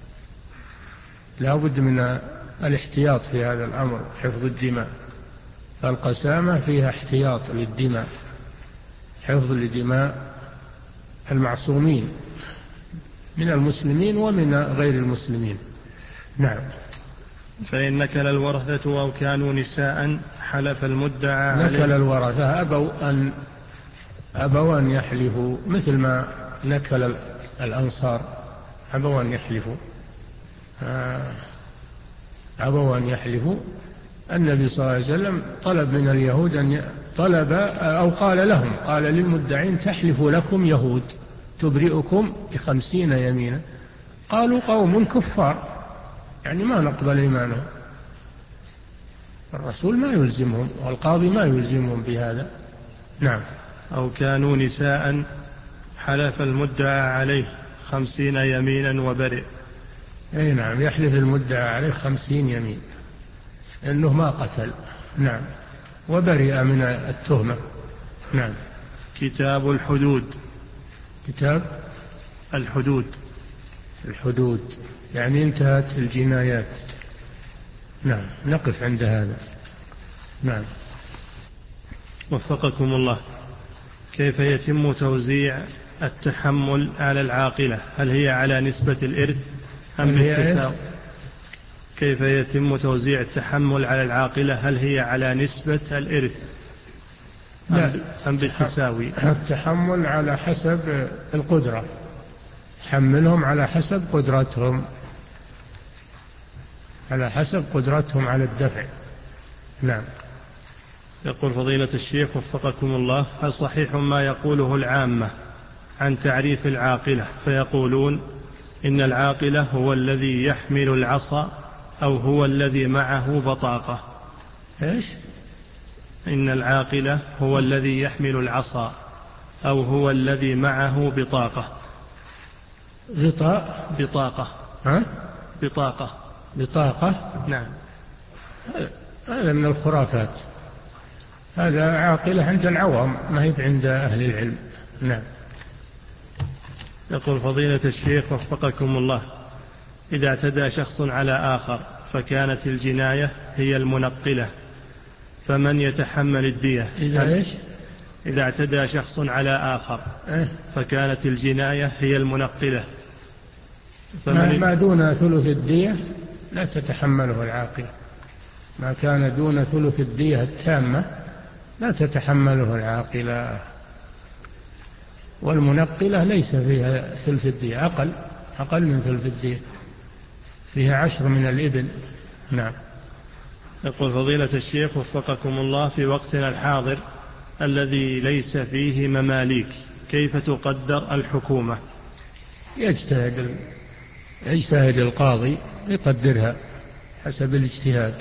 B: لا بد من الاحتياط في هذا الأمر، حفظ الدماء، فالقسامة فيها احتياط للدماء، حفظ لدماء المعصومين من المسلمين ومن غير المسلمين. نعم.
A: فإن نكل الورثة أو كانوا نساء حلف المدعى عليه.
B: نكل الورثة أبوا أن أبوا أن يحلفوا مثل ما نكل الأنصار، أبوا أن يحلفوا أبوا أن يحلفوا. النبي صلى الله عليه وسلم طلب من اليهود أن طلب أو قال لهم، قال للمدعين تحلف لكم يهود تبرئكم بخمسين يمينا. قالوا قوم كفار، يعني ما نقبل إيمانهم. الرسول ما يلزمهم والقاضي ما يلزمهم بهذا. نعم.
A: أو كانوا نساء حلف المدعى عليه خمسين يمينا وبرئ.
B: أي نعم، يحلف المدعى عليه خمسين يمين أنه ما قتل. نعم. وبرئ من التهمة. نعم.
A: كتاب الحدود.
B: كتاب
A: الحدود.
B: الحدود يعني انتهت الجنايات. نعم. نقف عند هذا. نعم.
A: وفقكم الله. كيف يتم توزيع التحمل على العاقلة؟ هل هي على نسبة الإرث أم بالتساوي؟ كيف يتم توزيع التحمل على العاقلة؟ هل هي على نسبة الإرث أم بالتساوي؟
B: التحمل على حسب القدرة، حملهم على حسب قدرتهم، على حسب قدرتهم على الدفع. نعم.
A: يقول فضيلة الشيخ وفقكم الله: هل صحيح ما يقوله العامة عن تعريف العاقلة، فيقولون إن العاقلة هو الذي يحمل العصا أو هو الذي معه بطاقة؟
B: إيش؟
A: إن العاقلة هو الذي يحمل العصا أو هو الذي معه بطاقة.
B: غطاء
A: بطاقة.
B: ها؟
A: بطاقة.
B: بطاقة.
A: نعم.
B: هذا من الخرافات، هذا عاقلة عند العوام ما هي عند أهل العلم. نعم.
A: يقول فضيلة الشيخ وفقكم الله: إذا اعتدى شخص على آخر فكانت الجناية هي المنقلة، فمن يتحمل الدية؟
B: إذا إيش؟
A: إذا اعتدى شخص على آخر فكانت الجناية هي المنقلة،
B: فمن ما دون ثلث الدية لا تتحمله العاقلة، ما كان دون ثلث الدية التامة لا تتحمله العاقلة. والمنقلة ليس فيها ثلث الدية، أقل أقل من ثلث الدية، فيها عشر من الإبل. نعم.
A: يقول فضيلة الشيخ وفقكم الله: في وقتنا الحاضر الذي ليس فيه مماليك كيف تقدر الحكومة؟
B: يجتهد يجتهد القاضي يقدرها حسب الاجتهاد،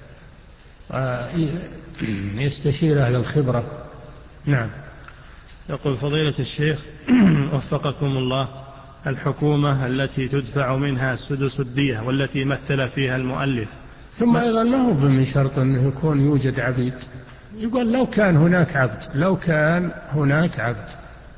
B: يستشير أهل الخبرة. نعم.
A: يقول فضيلة الشيخ وفقكم الله: الحكومة التي تدفع منها سدس الدية والتي مثل فيها المؤلف.
B: ثم أيضا ما هو من شرط أنه يكون يوجد عبيد، يقول لو كان هناك عبد، لو كان هناك عبد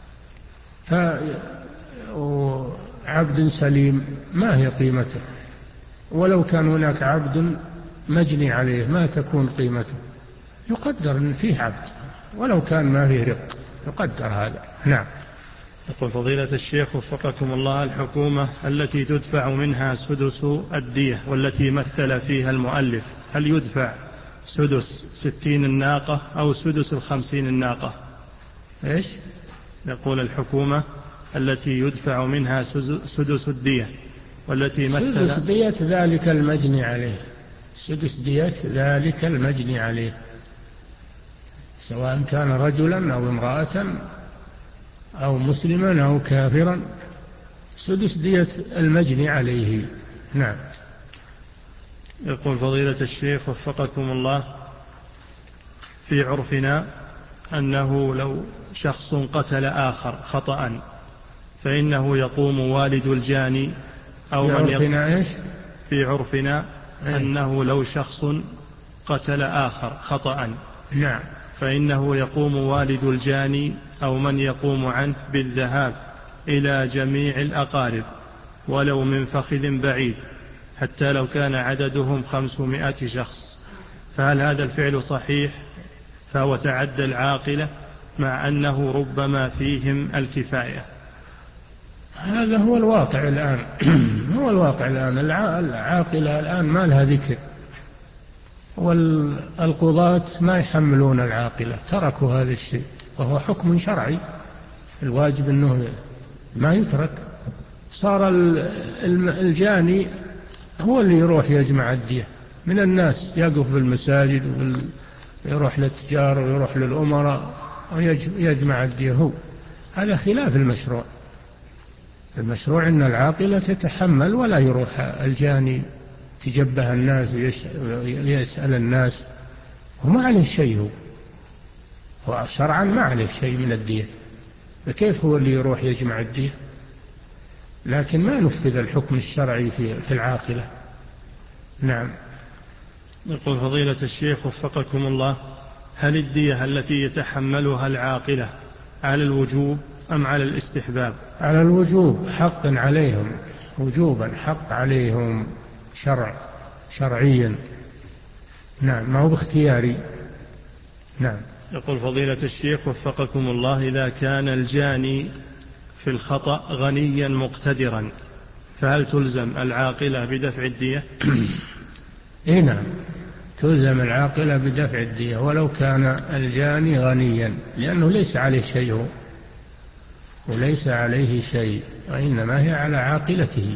B: فعبد سليم ما هي قيمته، ولو كان هناك عبد مجني عليه ما تكون قيمته، يقدر أن فيه عبد ولو كان ما فيه رق، يقدر هذا. نعم.
A: يقول فضيلة الشيخ وفقكم الله، الحكومة التي تدفع منها سدس الدية والتي مثل فيها المؤلف، هل يدفع سدس ستين الناقة أو سدس الخمسين الناقة؟
B: إيش؟
A: يقول الحكومة التي يدفع منها سدس الدية والتي مثل
B: سدس دية ذلك المجني عليه، سدس دية ذلك المجني عليه، سواء كان رجلا أو امرأة أو مسلما أو كافرا، سدس دية المجني عليه. نعم.
A: يقول فضيلة الشيخ وفقكم الله، في عرفنا أنه لو شخص قتل آخر خطأ فإنه يقوم والد الجاني أو
B: في
A: من
B: عرفنا إيش؟
A: في عرفنا أيه؟ أنه لو شخص قتل آخر خطأ
B: نعم
A: فإنه يقوم والد الجاني أو من يقوم عنه بالذهاب إلى جميع الأقارب ولو من فخذ بعيد حتى لو كان عددهم خمسمائة شخص، فهل هذا الفعل صحيح فهو تعدى العاقلة مع أنه ربما فيهم الكفاية؟
B: هذا هو الواقع الآن. هو الواقع الآن، العاقلة الآن ما لها ذكر، والقضاة ما يحملون العاقلة، تركوا هذا الشيء وهو حكم شرعي، الواجب أنه ما يترك. صار الجاني هو اللي يروح يجمع الدية من الناس، يقف في المساجد ويروح للتجار ويروح للأمراء ويجمع الدية هو. هذا خلاف المشروع. المشروع أن العاقلة تتحمل ولا يروح الجاني تجبه الناس ويسأل الناس، وما عليه شيء، هو هو شرعا ما عليه شيء من الدية، فكيف هو اللي يروح يجمع الدية؟ لكن ما نفذ الحكم الشرعي في العاقلة. نعم.
A: يقول فضيلة الشيخ وفقكم الله، هل الدية التي يتحملها العاقلة على الوجوب أم على الاستحباب؟
B: على الوجوب، حق عليهم، وجوبا حق عليهم شرع شرعيا. نعم، ما هو باختياري. نعم.
A: يقول فضيلة الشيخ وفقكم الله، إذا كان الجاني في الخطأ غنيا مقتدرا فهل تلزم العاقلة بدفع الدية؟
B: إيه نعم، تلزم العاقلة بدفع الدية ولو كان الجاني غنيا، لأنه ليس عليه شيء، وليس عليه شيء، وإنما هي على عاقلته.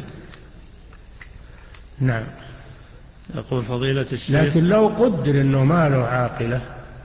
B: نعم.
A: يقول فضيلة الشيخ،
B: لكن لو قدر أنه ما له عاقلة،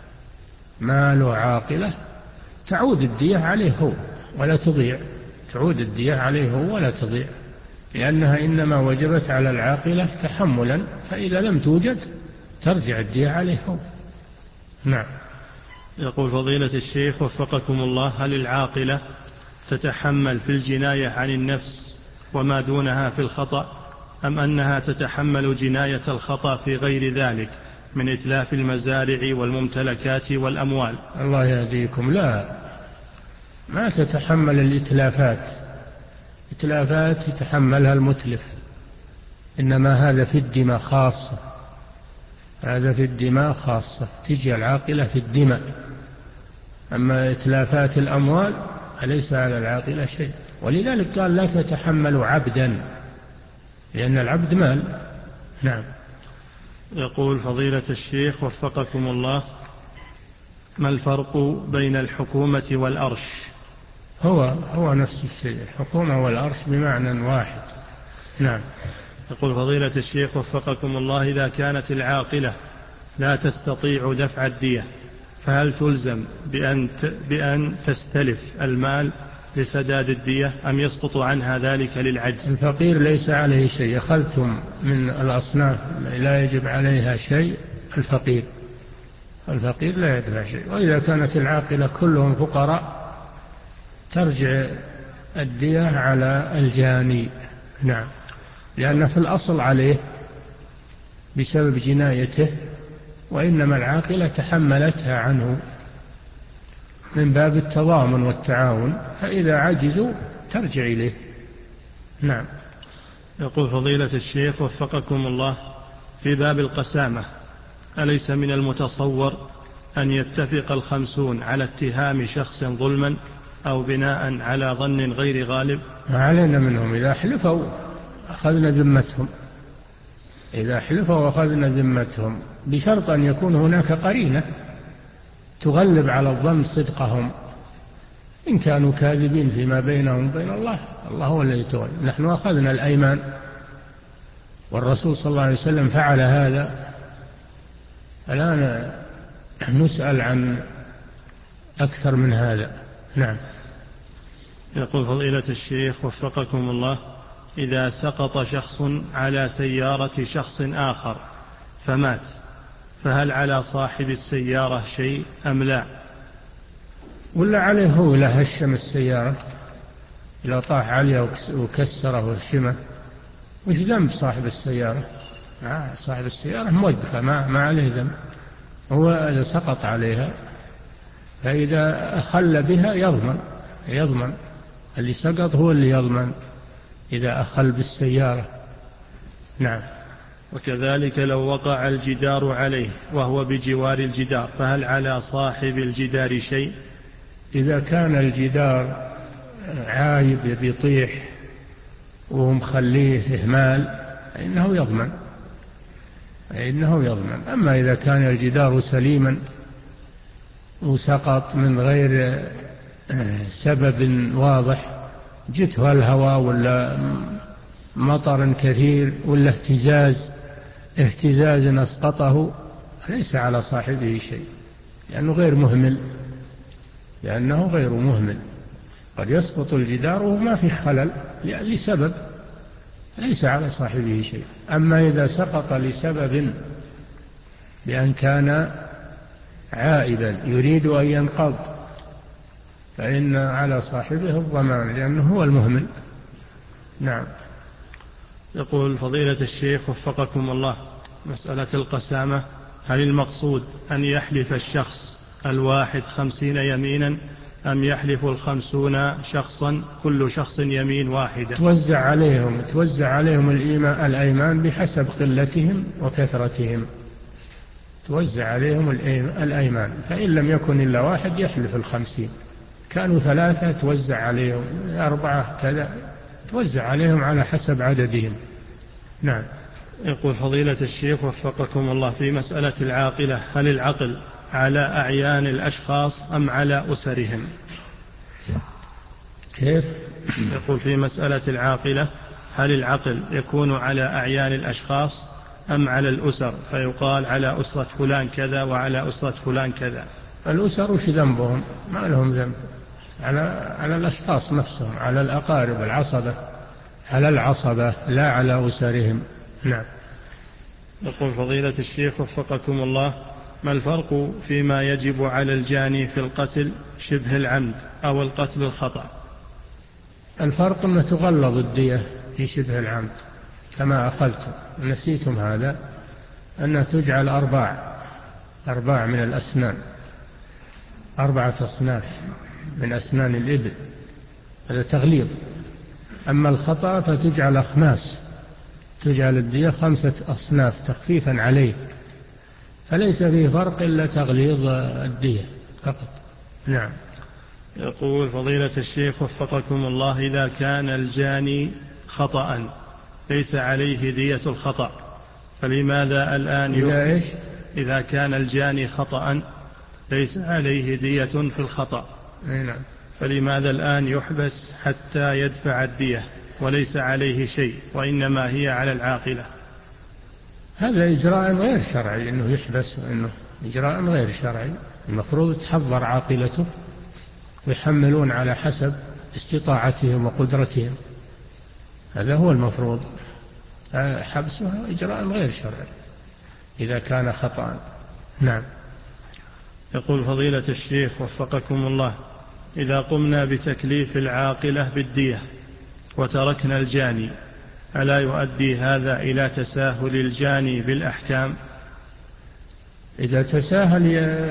B: ما له عاقلة، تعود الدية عليه هو ولا تضيع، تعود الدية عليه هو ولا تضيع، لأنها إنما وجبت على العاقلة تحملا، فإذا لم توجد ترجع الدية عليه هو. نعم.
A: يقول فضيلة الشيخ وفقكم الله، هل العاقلة تتحمل في الجناية عن النفس وما دونها في الخطأ، أم أنها تتحمل جناية الخطأ في غير ذلك من إتلاف المزارع والممتلكات والأموال؟
B: الله يهديكم، لا، ما تتحمل الإتلافات، إتلافات يتحملها المتلف، إنما هذا في الدماء خاصة، هذا في الدماء خاصة، تجي العاقلة في الدماء. أما إتلافات الأموال أليس على العاقلة شيء، ولذلك قال لا تتحمل عبدا، لأن العبد مال. نعم.
A: يقول فضيلة الشيخ وفقكم الله، ما الفرق بين الحكومة والأرش؟
B: هو هو نفس الشيء، الحكومة والأرش بمعنى واحد. نعم.
A: يقول فضيلة الشيخ وفقكم الله، إذا كانت العاقلة لا تستطيع دفع الدية فهل تلزم بأن بأن تستلف المال لسداد الدية أم يسقط عنها ذلك للعجز؟
B: الفقير ليس عليه شيء، أخذتم من الأصناف لا يجب عليها شيء، الفقير الفقير لا يدفع شيء. وإذا كانت العاقلة كلهم فقراء ترجع الدية على الجاني. نعم، لأن في الأصل عليه بسبب جنايته، وإنما العاقلة تحملتها عنه من باب التضامن والتعاون، فإذا عجزوا ترجع إليه. نعم.
A: يقول فضيلة الشيخ وفقكم الله، في باب القسامة أليس من المتصور أن يتفق الخمسون على اتهام شخص ظلما أو بناء على ظن غير غالب؟
B: ما علينا منهم، إذا حلفوا أخذنا ذمتهم، إذا حلفوا أخذنا ذمتهم، بشرط أن يكون هناك قرينة تغلب على الظن صدقهم. إن كانوا كاذبين فيما بينهم وبين الله، الله هو الذي يتولى. نحن أخذنا الأيمان، والرسول صلى الله عليه وسلم فعل هذا. الآن نسأل عن أكثر من هذا. نعم.
A: يقول فضيلة الشيخ وفقكم الله: إذا سقط شخص على سيارة شخص آخر فمات، فهل على صاحب السيارة شيء أم لا؟
B: ولا عليه هو لا هشم السيارة، إذا طاح عليه وكسره وهشمه، وش ذنب صاحب السيارة؟ آه صاحب السيارة موقفة، ما, ما عليه ذنب، هو إذا سقط عليها، فإذا أخل بها يضمن يضمن اللي سقط هو اللي يضمن إذا أخل بالسيارة. نعم.
A: وكذلك لو وقع الجدار عليه وهو بجوار الجدار، فهل على صاحب الجدار شيء؟
B: إذا كان الجدار عايب بيطيح وهو مخليه إهمال إنه يضمن إنه يضمن أما إذا كان الجدار سليما وسقط من غير سبب واضح، جته الهواء ولا مطر كثير ولا اهتزاز اهتزاز أسقطه، ليس على صاحبه شيء، لأنه غير مهمل لأنه غير مهمل قد يسقط الجدار وما في خلل لسبب، ليس على صاحبه شيء. أما إذا سقط لسبب بأن كان عائبا يريد أن ينقض، فإن على صاحبه الضمان لأنه هو المهمل. نعم.
A: يقول فضيلة الشيخ وفقكم الله: مسألة القسامة، هل المقصود أن يحلف الشخص الواحد خمسين يمينا أم يحلف الخمسون شخصا كل شخص يمين واحدة؟
B: توزع عليهم توزع عليهم الأيمان بحسب قلتهم وكثرتهم، توزع عليهم الأيمان، فإن لم يكن إلا واحد يحلف الخمسين، كانوا ثلاثة توزع عليهم، أربعة كذا، توزع عليهم على حسب عددهم. نعم.
A: يقول فضيلة الشيخ وفقكم الله: في مسألة العاقلة، هل العقل على أعيان الأشخاص أم على أسرهم؟
B: كيف؟
A: يقول في مسألة العاقلة، هل العقل يكون على أعيان الأشخاص أم على الأسر، فيقال على أسرة فلان كذا وعلى أسرة فلان كذا؟
B: الأسر وش ذنبهم؟ ما لهم ذنب، على على الأشخاص نفسهم، على الأقارب العصبة، على العصبة لا على أسرهم. نعم.
A: يقول فضيلة الشيخ وفقكم الله: ما الفرق فيما يجب على الجاني في القتل شبه العمد أو القتل الخطأ؟
B: الفرق أنه تغلظ الدية في شبه العمد كما أخذتم، نسيتم هذا، أنها تجعل أرباع أرباع من الأسنان، أربعة أصناف من أسنان الإبل، هذا تغليظ. أما الخطأ فتجعل أخماس، تجعل الدية خمسة أصناف تخفيفا عليه، فليس فيه فرق إلا تغليظ الدية فقط. نعم.
A: يقول فضيلة الشيخ وفقكم الله: إذا كان الجاني خطأ ليس عليه دية الخطأ، فلماذا الآن
B: إذا إيش؟
A: إذا كان الجاني خطأ ليس عليه دية في الخطأ،
B: نعم،
A: فلماذا الآن يحبس حتى يدفع الدية وليس عليه شيء وإنما هي على العاقلة؟
B: هذا إجراء غير شرعي، إنه يحبس، إنه إجراء غير شرعي، المفروض تحضر عاقلته ويحملون على حسب استطاعتهم وقدرتهم، هذا هو المفروض. حبسها إجراء غير شرعي إذا كان خطأ. نعم.
A: يقول فضيلة الشيخ وفقكم الله: إذا قمنا بتكليف العاقلة بالدية وتركنا الجاني، ألا يؤدي هذا إلى تساهل الجاني بالأحكام؟
B: إذا تساهل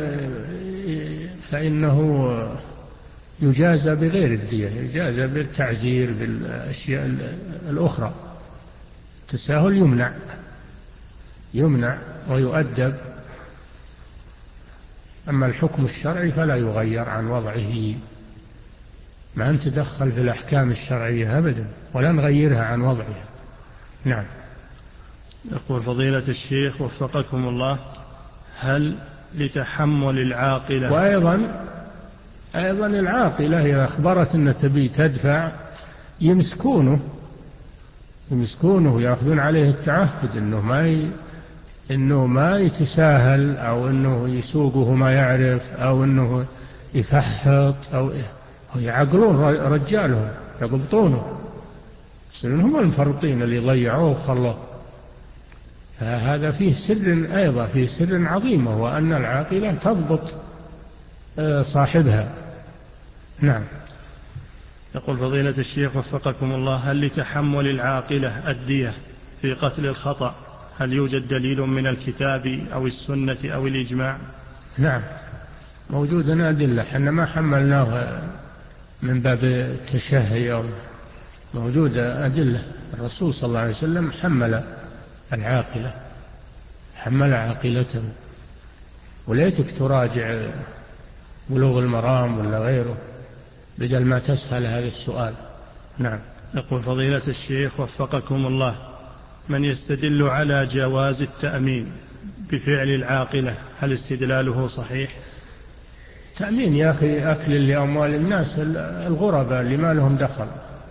B: فإنه يجازى بغير الدية، يجازى بالتعزير بالأشياء الأخرى. التساهل يمنع يمنع ويؤدب، أما الحكم الشرعي فلا يغير عن وضعه. ما نتدخل في الأحكام الشرعية أبدا ولا نغيرها عن وضعها. نعم.
A: يقول فضيلة الشيخ وفقكم الله: هل لتحمل العاقلة
B: وأيضا أيضا العاقلة إذا أخبرت أن تبي تدفع يمسكونه يمسكونه يأخذون عليه التعهد أنه ما ي... أنه ما يتساهل أو أنه يسوقه ما يعرف أو أنه يفحط أو يعقلون رجالهم يقبطونه يصيرون هم المفرطين اللي ضيعوه وخلوه. فهذا فيه سر أيضا فيه سر عظيم وهو أن العاقلة تضبط صاحبها. نعم.
A: يقول فضيلة الشيخ وفقكم الله: هل لتحمل العاقلة الدية في قتل الخطأ هل يوجد دليل من الكتاب أو السنة أو الإجماع؟
B: نعم موجودة أدلة، حنا ما حملناه من باب التشهي أو موجودة أدلة. الرسول صلى الله عليه وسلم حمل العاقلة حمل عاقلته، وليتك تراجع بلوغ المرام ولا غيره بدل ما تسأل هذا السؤال. نعم.
A: يقول فضيلة الشيخ وفقكم الله: من يستدل على جواز التأمين بفعل العاقلة هل استدلاله صحيح؟
B: تأمين يا أخي أكل لأموال الناس الغرباء اللي ما لهم دخل،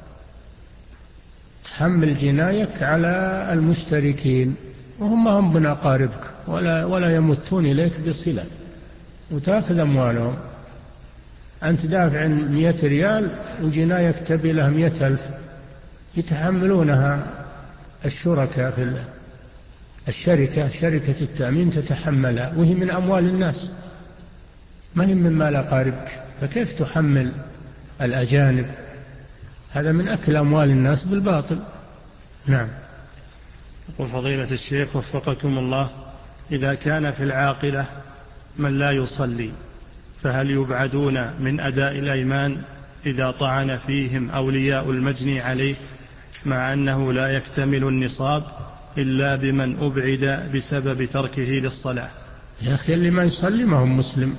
B: تحمل جنايك على المشتركين وهم هم من أقاربك ولا, ولا يمتون إليك بصلة وتأخذ أموالهم. أنت دافع عن مئة ريال وجنايك تبي لها مئة ألف يتحملونها الشركاء في الشركة شركة التأمين تتحملها وهي من أموال الناس ما هي من مال أقاربك، فكيف تحمل الأجانب؟ هذا من أكل أموال الناس بالباطل. نعم.
A: يقول فضيلة الشيخ وفقكم الله: إذا كان في العاقلة من لا يصلي فهل يبعدون من أداء الأيمان إذا طعن فيهم أولياء المجني عليه مع أنه لا يكتمل النصاب إلا بمن أبعد بسبب تركه للصلاة؟
B: يا أخي اللي ما يصلي ما هم مسلم،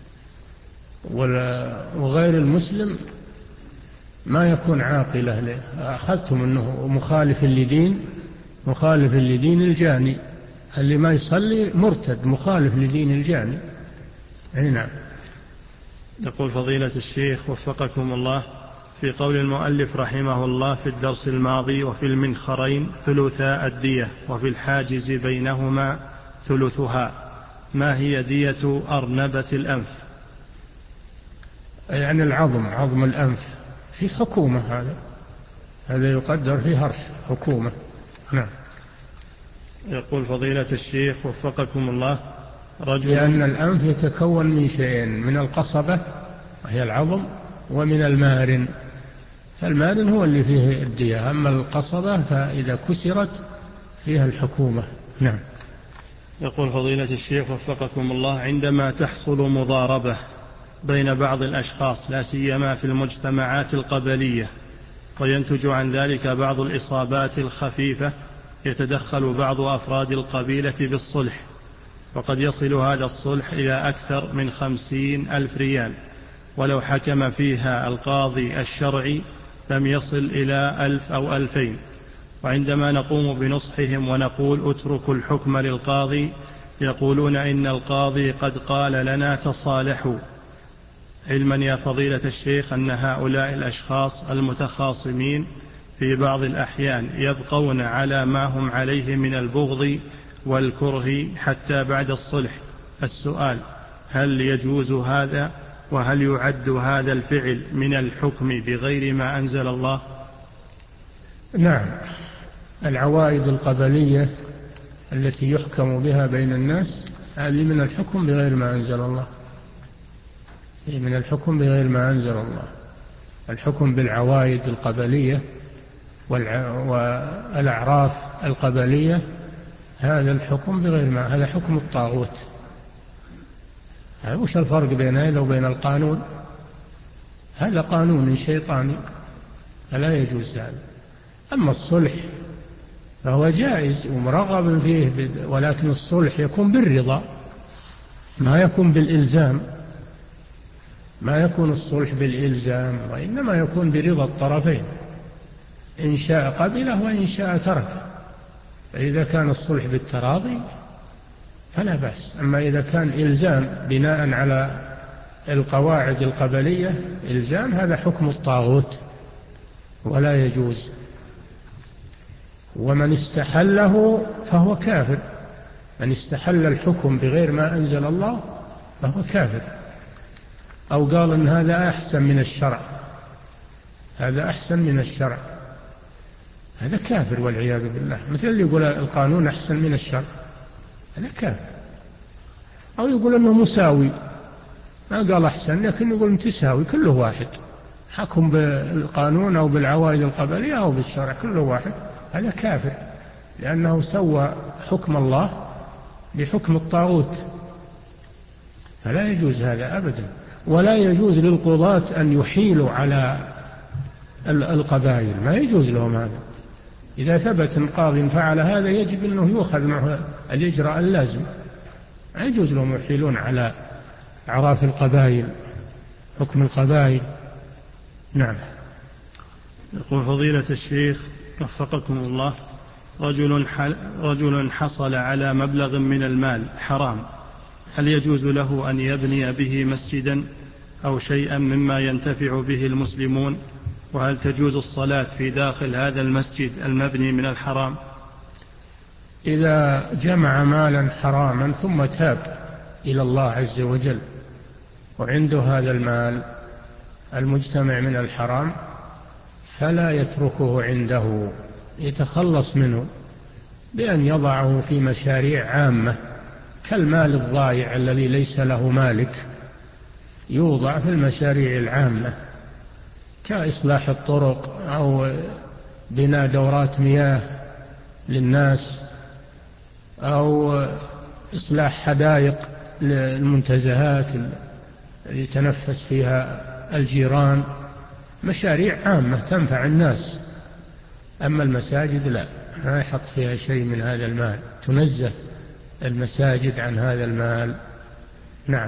B: وغير المسلم ما يكون عاقلة له. أخذتم أنه مخالف لدين مخالف لدين الجاني، اللي ما يصلي مرتد مخالف لدين الجاني. أي نعم.
A: يقول فضيلة الشيخ وفقكم الله: في قول المؤلف رحمه الله في الدرس الماضي: وفي المنخرين ثلثا الدية وفي الحاجز بينهما ثلثها، ما هي دية أرنبة الأنف؟
B: يعني العظم عظم الأنف في حكومة، هذا هذا يقدر في هرش حكومة. نعم.
A: يقول فضيلة الشيخ وفقكم الله: رجل
B: لأن الأنف يتكون من شيئين، من القصبة وهي العظم ومن المارن، فالمارن هو اللي فيه الدية، أما القصبة فإذا كسرت فيها الحكومة. نعم.
A: يقول فضيلة الشيخ وفقكم الله: عندما تحصل مضاربة بين بعض الأشخاص لا سيما في المجتمعات القبلية وينتج عن ذلك بعض الإصابات الخفيفة، يتدخل بعض أفراد القبيلة بالصلح، وقد يصل هذا الصلح إلى أكثر من خمسين ألف ريال، ولو حكم فيها القاضي الشرعي لم يصل إلى ألف أو ألفين، وعندما نقوم بنصحهم ونقول اتركوا الحكم للقاضي يقولون إن القاضي قد قال لنا تصالحوا، علما يا فضيلة الشيخ أن هؤلاء الأشخاص المتخاصمين في بعض الأحيان يبقون على ما هم عليه من البغض والكره حتى بعد الصلح. السؤال: هل يجوز هذا؟ وهل يعد هذا الفعل من الحكم بغير ما أنزل الله؟
B: نعم. العوائد القبلية التي يحكم بها بين الناس هذه من الحكم بغير ما أنزل الله، من الحكم بغير ما أنزل الله. الحكم بالعوائد القبلية والأعراف القبلية هذا الحكم بغير ما، هذا حكم الطاغوت. وش الفرق بين هذا وبين القانون؟ هذا قانون شيطاني فلا يجوز هذا. أما الصلح فهو جائز ومرغب فيه، ولكن الصلح يكون بالرضا ما يكون بالإلزام ما يكون الصلح بالإلزام، وإنما يكون برضا الطرفين، إن شاء قبله وإن شاء تركه. فإذا كان الصلح بالتراضي فلا بأس. أما إذا كان إلزام بناء على القواعد القبلية إلزام، هذا حكم الطاغوت ولا يجوز. ومن استحله فهو كافر. من استحل الحكم بغير ما أنزل الله فهو كافر، أو قال إن هذا أحسن من الشرع، هذا أحسن من الشرع، هذا كافر والعياذ بالله. مثل اللي يقول القانون أحسن من الشرع، هذا كافر. أو يقول أنه مساوي، ما قال أحسن لكن يقول متساوي، كله واحد، حكم بالقانون أو بالعوائد القبلية أو بالشرع كله واحد، هذا كافر، لأنه سوى حكم الله بحكم الطاغوت، فلا يجوز هذا أبدا. ولا يجوز للقضاة أن يحيلوا على القبائل، ما يجوز لهم هذا. إذا ثبت القاضي فعل هذا يجب أنه يؤخذ معه الإجراء اللازم، ما يجوز لهم يحيلون على أعراف القبائل، حكم القبائل. نعم.
A: يقول فضيلة الشيخ وفقكم الله: رجل رجل حصل على مبلغ من المال حرام، هل يجوز له أن يبني به مسجدا أو شيئا مما ينتفع به المسلمون؟ وهل تجوز الصلاة في داخل هذا المسجد المبني من الحرام؟
B: إذا جمع مالا حراما ثم تاب إلى الله عز وجل وعنده هذا المال المجتمع من الحرام، فلا يتركه عنده، يتخلص منه بأن يضعه في مشاريع عامة، كالمال الضائع الذي ليس له مالك، يوضع في المشاريع العامة كإصلاح الطرق أو بناء دورات مياه للناس أو إصلاح حدائق للمنتزهات اللي يتنفس فيها الجيران، مشاريع عامة تنفع الناس. أما المساجد لا، ما يحط فيها شيء من هذا المال، تنزه المساجد عن هذا المال. نعم.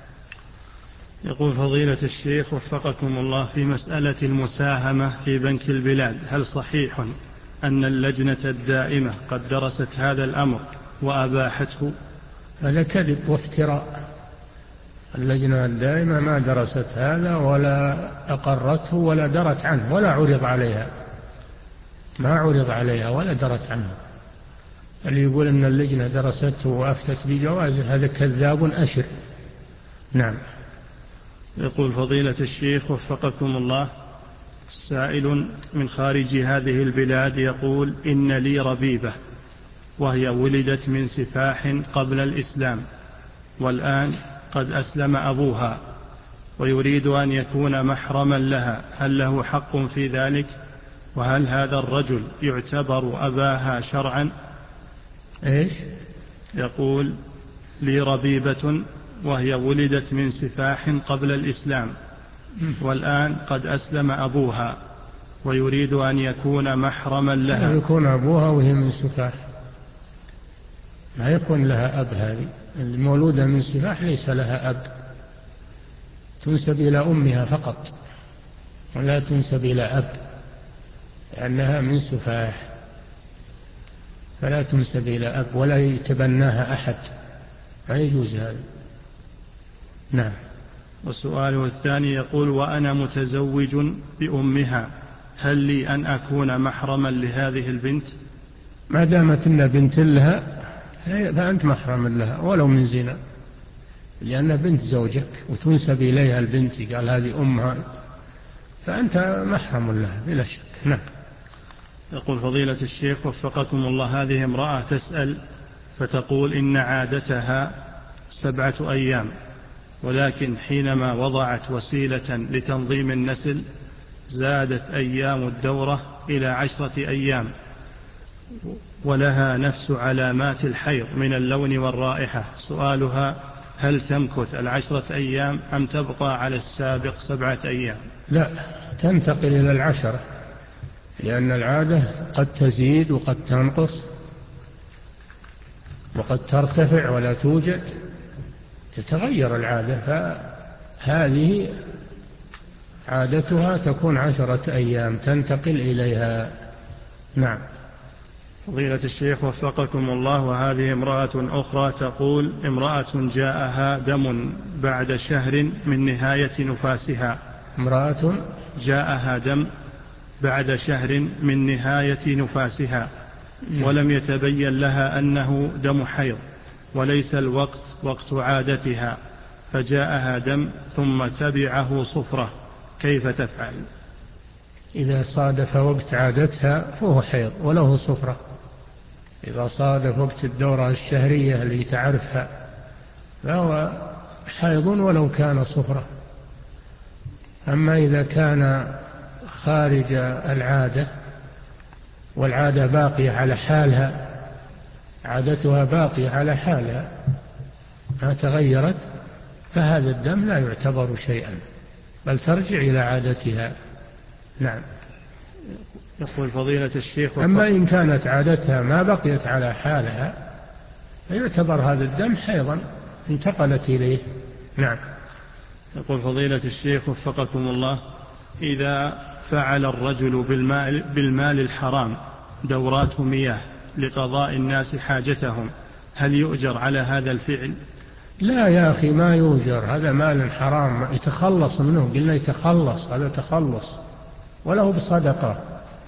A: يقول فضيلة الشيخ وفقكم الله: في مسألة المساهمة في بنك البلاد، هل صحيح أن اللجنة الدائمة قد درست هذا الأمر وأباحته؟
B: هذا كذب وافتراء. اللجنة الدائمة ما درست هذا ولا أقرته ولا درت عنه ولا عرض عليها، ما عرض عليها ولا درت عنه. اللي يقول أن اللجنة درسته وأفتت بجوازه هذا كذاب أشر. نعم.
A: يقول فضيلة الشيخ وفقكم الله: سائل من خارج هذه البلاد يقول: إن لي ربيبة وهي ولدت من سفاح قبل الإسلام، والآن قد أسلم أبوها، ويريد أن يكون محرما لها، هل له حق في ذلك؟ وهل هذا الرجل يعتبر أباها شرعا؟
B: إيش؟
A: يقول: لي ربيبة وهي ولدت من سفاح قبل الإسلام، والآن قد أسلم أبوها، ويريد أن يكون محرما لها.
B: يكون أبوها وهي من سفاح، ما يكون لها أب. هذه المولودة من سفاح ليس لها أب، تنسب إلى أمها فقط ولا تنسب إلى أب، لأنها من سفاح فلا تنسب إلى أب ولا يتبناها أحد، ما يجوز هذا. نعم.
A: والسؤال الثاني يقول: وأنا متزوج بأمها، هل لي أن أكون محرما لهذه البنت؟
B: ما دامت إن بنت لها فأنت محرم لها ولو من زنا، لأن بنت زوجك وتنسب إليها البنت، قال هذه أمها، فأنت محرم لها بلا شك. نعم.
A: يقول فضيلة الشيخ وفقكم الله: هذه امرأة تسأل فتقول إن عادتها سبعة أيام، ولكن حينما وضعت وسيلة لتنظيم النسل زادت أيام الدورة إلى عشرة أيام، ولها نفس علامات الحيض من اللون والرائحة. سؤالها: هل تمكث العشرة أيام أم تبقى على السابق سبعة أيام؟
B: لا، تنتقل إلى العشرة، لأن العادة قد تزيد وقد تنقص وقد ترتفع ولا توجد، تتغير العادة، هذه عادتها تكون عشرة أيام تنتقل إليها. نعم.
A: فضيلة الشيخ وفقكم الله، وهذه امرأة أخرى تقول: امرأة جاءها دم بعد شهر من نهاية نفاسها.
B: امرأة
A: جاءها دم بعد شهر من نهاية نفاسها، ولم يتبين لها أنه دم حيض وليس الوقت وقت عادتها، فجاءها دم ثم تبعه صفرة، كيف تفعل؟
B: إذا صادف وقت عادتها فهو حيض وله صفرة. إذا صادف وقت الدورة الشهرية اللي تعرفها فهو حيض ولو كان صفرة. أما إذا كان خارج العادة والعادة باقية على حالها، عادتها باقية على حالها ما تغيرت، فهذا الدم لا يعتبر شيئا بل ترجع إلى عادتها. نعم.
A: يقول فضيلة الشيخ:
B: أما إن كانت عادتها ما بقيت على حالها فيعتبر هذا الدم حيضا انتقلت إليه. نعم.
A: يقول فضيلة الشيخ وفقكم الله: إذا فعل الرجل بالمال, بالمال الحرام دورات مياه لقضاء الناس حاجتهم، هل يؤجر على هذا الفعل؟
B: لا يا أخي، ما يؤجر، هذا مال حرام يتخلص منه. قلنا يتخلص، هذا تخلص وله بصدقة،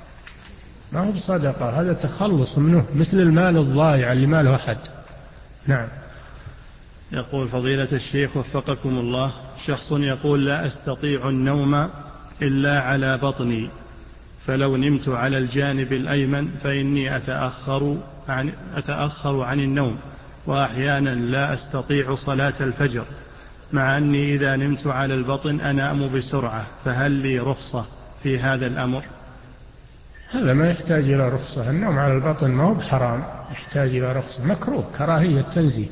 B: ما هو بصدقة، هذا تخلص منه مثل المال الضائع اللي ما له أحد. نعم.
A: يقول فضيلة الشيخ وفقكم الله: شخص يقول: لا أستطيع النوم إلا على بطني، فلو نمت على الجانب الأيمن فإني أتأخر عن, أتأخر عن النوم، وأحيانا لا أستطيع صلاة الفجر، مع أني إذا نمت على البطن أنام بسرعة، فهل لي رخصة في هذا الأمر؟
B: هذا ما يحتاج إلى رخصة، النوم على البطن ما هو بحرام يحتاج إلى رخصة، مكروه كراهية تنزيه،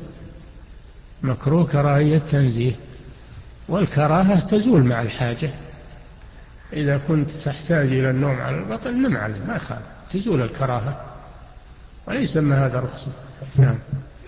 B: مكروه كراهية تنزيه، والكراهة تزول مع الحاجة. إذا كنت تحتاج إلى النوم على البطن نم عليه ما يخالف، تزول الكراهة وليس ما هذا رخصة. نعم.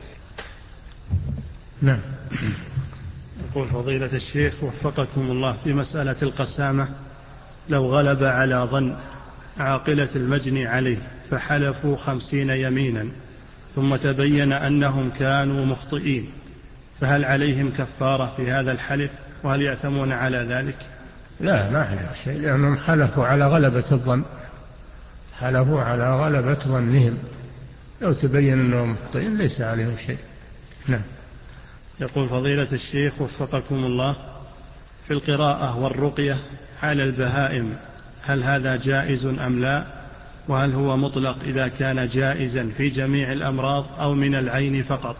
B: نعم.
A: يقول فضيلة الشيخ وفقكم الله: في مسألة القسامة، لو غلب على ظن عاقلة المجني عليه فحلفوا خمسين يمينا ثم تبين أنهم كانوا مخطئين، فهل عليهم كفارة في هذا الحلف، وهل يأثمون على ذلك؟
B: لا، ما عليهم شيء، لأنهم حلفوا على غلبة الظن، حلفوا على غلبة ظنهم، لو تبين أنهم مخطئين ليس عليهم شيء. نعم.
A: يقول فضيلة الشيخ وفقكم الله: في القراءة والرقية على البهائم، هل هذا جائز أم لا؟ وهل هو مطلق إذا كان جائزا في جميع الأمراض أو من العين فقط؟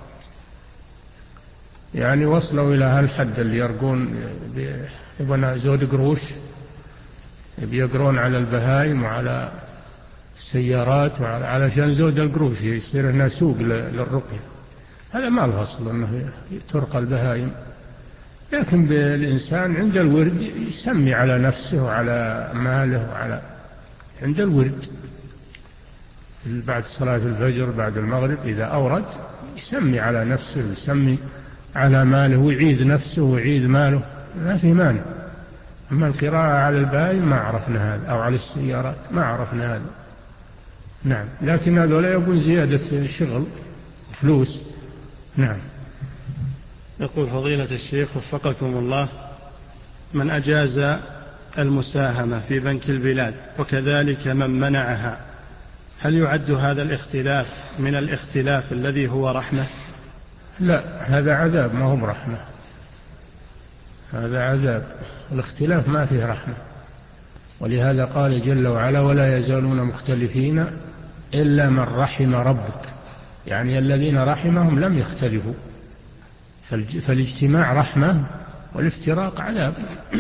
B: يعني وصلوا إلى هالحد اللي يرقون يبون زود قروش، يقرون على البهائم وعلى السيارات وعلى علشان زود القروش يصير هنا سوق للرقية. هذا ما له أصل أنه ترقى البهائم، لكن بالإنسان عند الورد يسمي على نفسه وعلى ماله وعلى عند الورد بعد صلاة الفجر بعد المغرب إذا أورد يسمي على نفسه ويسمي على ماله ويعيد نفسه ويعيد ماله، ما في مانع. أما القراءة على البهائم ما عرفنا هذا، أو على السيارات ما عرفنا هذا. نعم. لكن هذا لا يكون زيادة شغل فلوس. نعم.
A: يقول فضيلة الشيخ وفقكم الله: من أجاز المساهمة في بنك البلاد وكذلك من منعها، هل يعد هذا الاختلاف من الاختلاف الذي هو رحمة؟
B: لا، هذا عذاب ما هو برحمة، هذا عذاب، الاختلاف ما فيه رحمة. ولهذا قال جل وعلا: ولا يزالون مختلفين إلا من رحم ربك، يعني الذين رحمهم لم يختلفوا، فالاجتماع رحمة والافتراق عذاب.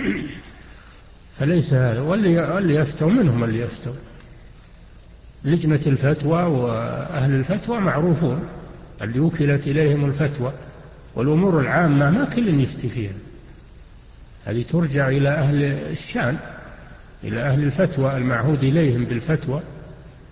B: فليس هذا، واللي يفتوا منهم اللي يفتوا، لجنة الفتوى وأهل الفتوى معروفون اللي وكلت إليهم الفتوى، والأمور العامة ما كل يفتي فيها، هذه ترجع إلى أهل الشان، إلى أهل الفتوى المعهود إليهم بالفتوى.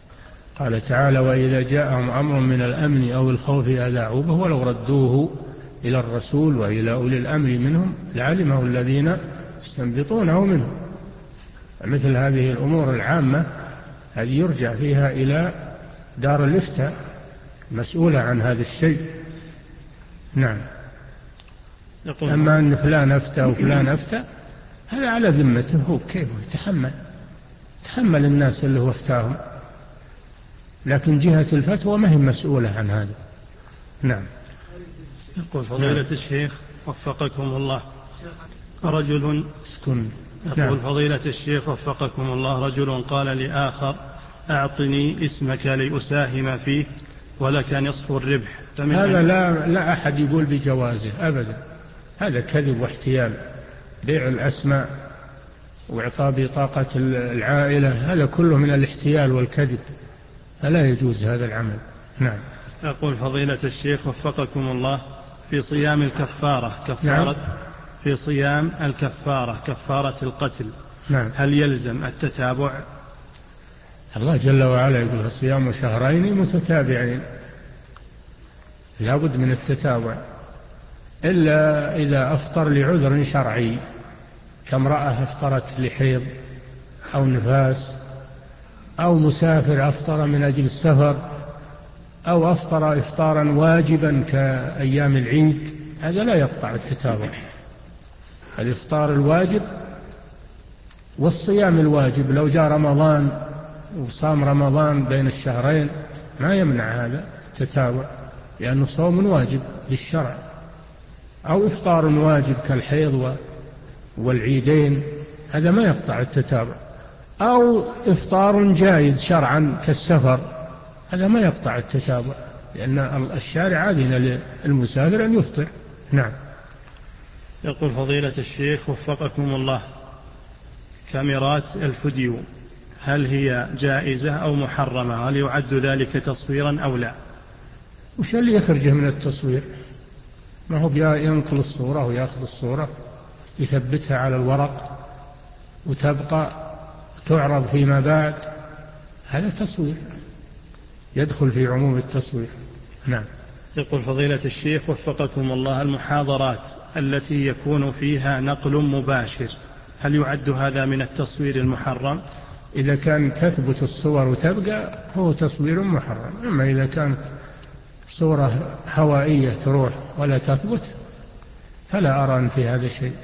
B: قال تعالى: وإذا جاءهم أمر من الأمن أو الخوف أذاعوا به ولو ردوه إلى الرسول وإلى أولي الأمر منهم لعلمه الذين يستنبطونه منهم. مثل هذه الأمور العامة هذه يرجع فيها إلى دار الإفتاء مسؤولة عن هذا الشيء. نعم. أما أن فلان أفتى وفلان أفتى هذا على ذمته هو، كيف يتحمل تحمل الناس اللي هو افتاهم، لكن جهة الفتوى ما هي مسؤولة عن هذا. نعم.
A: يقول فضيلة نعم. الشيخ وفقكم الله، رجل
B: اسكن.
A: يقول نعم. فضيلة الشيخ وفقكم الله، رجل قال لآخر أعطني اسمك لأساهم فيه ولك نصف الربح.
B: هذا لا, لا أحد يقول بجوازه أبدا، هذا كذب واحتيال. بيع الأسماء وإعطاء بطاقة العائلة هذا كله من الاحتيال والكذب، فلا يجوز هذا العمل. نعم.
A: يقول فضيلة الشيخ وفقكم الله، في صيام الكفارة كفارة نعم. في صيام الكفارة كفارة القتل
B: نعم.
A: هل يلزم التتابع؟
B: الله جل وعلا يقول الصيام شهرين متتابعين، لا بد من التتابع، إلا إذا أفطر لعذر شرعي كامرأة أفطرت لحيض أو نفاس، أو مسافر أفطر من أجل السفر، أو أفطر إفطارا واجبا كأيام العيد، هذا لا يقطع التتابع. الإفطار الواجب والصيام الواجب لو جاء رمضان وصام رمضان بين الشهرين ما يمنع هذا التتابع، لأنه صوم واجب بالشرع، أو إفطار واجب كالحيض والعيدين، هذا ما يقطع التتابع، أو إفطار جائز شرعا كالسفر، هذا ما يقطع التتابع، لأن الشارع أذن للمسافر أن يفطر. نعم.
A: يقول فضيلة الشيخ وفقكم الله، كاميرات الفيديو هل هي جائزة أو محرمة؟ هل يعد ذلك تصويرا أو لا؟
B: وش اللي يخرجه من التصوير؟ ما هو ينقل الصورة ويأخذ الصورة يثبتها على الورق وتبقى تعرض فيما بعد، هذا تصوير يدخل في عموم التصوير. نعم.
A: يقول فضيلة الشيخ وفقكم الله، المحاضرات التي يكون فيها نقل مباشر هل يعد هذا من التصوير المحرم؟
B: إذا كان تثبت الصور وتبقى هو تصوير محرم، أما إذا كانت صورة هوائية تروح ولا تثبت فلا أرى أن في هذا شيء.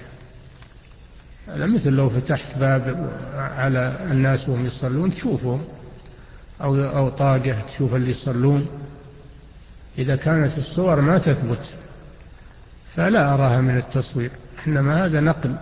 B: هذا مثل لو فتحت باب على الناس وهم يصلون تشوفهم، أو أو طاقة تشوف اللي يصلون، إذا كانت الصور ما تثبت فلا أراها من التصوير، إنما هذا نقل.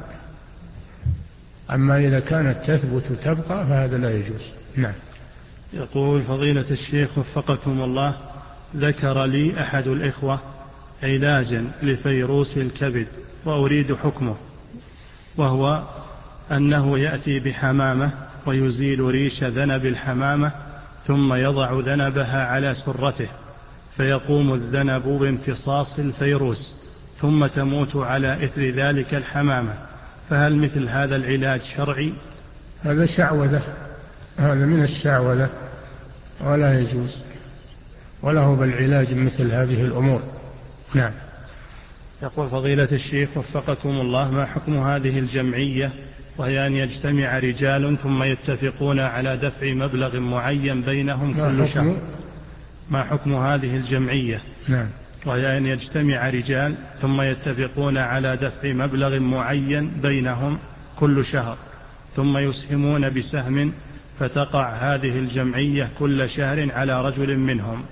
B: أما إذا كانت تثبت وتبقى فهذا لا يجوز. نعم.
A: يقول فضيلة الشيخ وفقكم الله، ذكر لي أحد الإخوة علاجا لفيروس الكبد وأريد حكمه، وهو أنه يأتي بحمامة ويزيل ريش ذنب الحمامة ثم يضع ذنبها على سرته فيقوم الذنب بامتصاص الفيروس ثم تموت على إثر ذلك الحمامة، فهل مثل هذا العلاج شرعي؟
B: هذا شعوذة، هذا من الشعوذة ولا يجوز، ولا هو بالعلاج مثل هذه الأمور. نعم.
A: يقول فضيلة الشيخ وفقكم الله، ما حكم هذه الجمعية وهي أن يجتمع رجال ثم يتفقون على دفع مبلغ معين بينهم كل شهر؟ ما حكم هذه الجمعية؟
B: نعم.
A: وهي أن يجتمع رجال ثم يتفقون على دفع مبلغ معين بينهم كل شهر ثم يسهمون بسهم فتقع هذه الجمعية كل شهر على رجل منهم.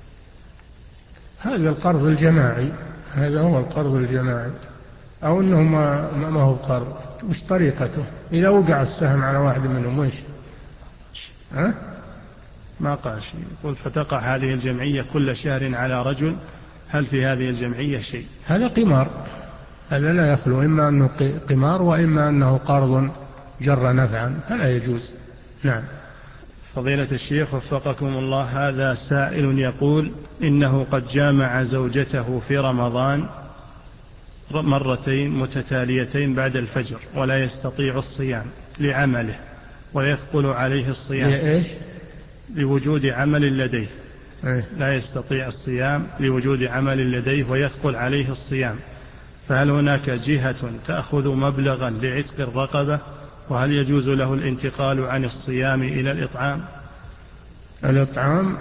B: هذا القرض الجماعي، هذا هو القرض الجماعي، أو أنه ما, ما هو قرض. وش طريقته إذا وقع السهم على واحد منهم؟ وش ها؟
A: ما قال شيء. يقول فتقع هذه الجمعية كل شهر على رجل، هل في هذه الجمعية شيء؟
B: هذا قمار، هذا لا يخلو إما أنه قمار وإما أنه قرض جر نفعا، فلا يجوز. نعم.
A: فضيلة الشيخ وفقكم الله، هذا سائل يقول إنه قد جامع زوجته في رمضان مرتين متتاليتين بعد الفجر ولا يستطيع الصيام لعمله ويثقل عليه الصيام.
B: لإيش؟
A: لوجود عمل لديه. لا يستطيع الصيام لوجود عمل لديه ويثقل عليه الصيام، فهل هناك جهة تأخذ مبلغا لعتق الرقبة؟ وهل يجوز له الانتقال عن الصيام إلى الإطعام؟
B: الإطعام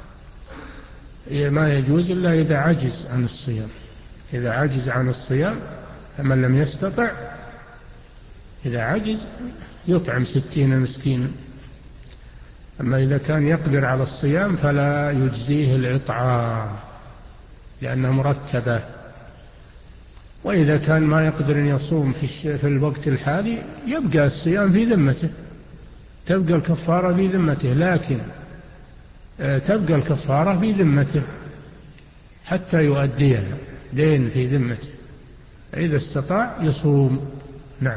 B: ما يجوز إلا إذا عجز عن الصيام. إذا عجز عن الصيام فمن لم يستطع إذا عجز يطعم ستين مسكينا. أما إذا كان يقدر على الصيام فلا يجزيه الإطعام لأنه مرتبة. وإذا كان ما يقدر أن يصوم في, في الوقت الحالي يبقى الصيام في ذمته، تبقى الكفارة في ذمته، لكن تبقى الكفارة في ذمته حتى يؤديها، دين في ذمته، إذا استطاع يصوم. نعم.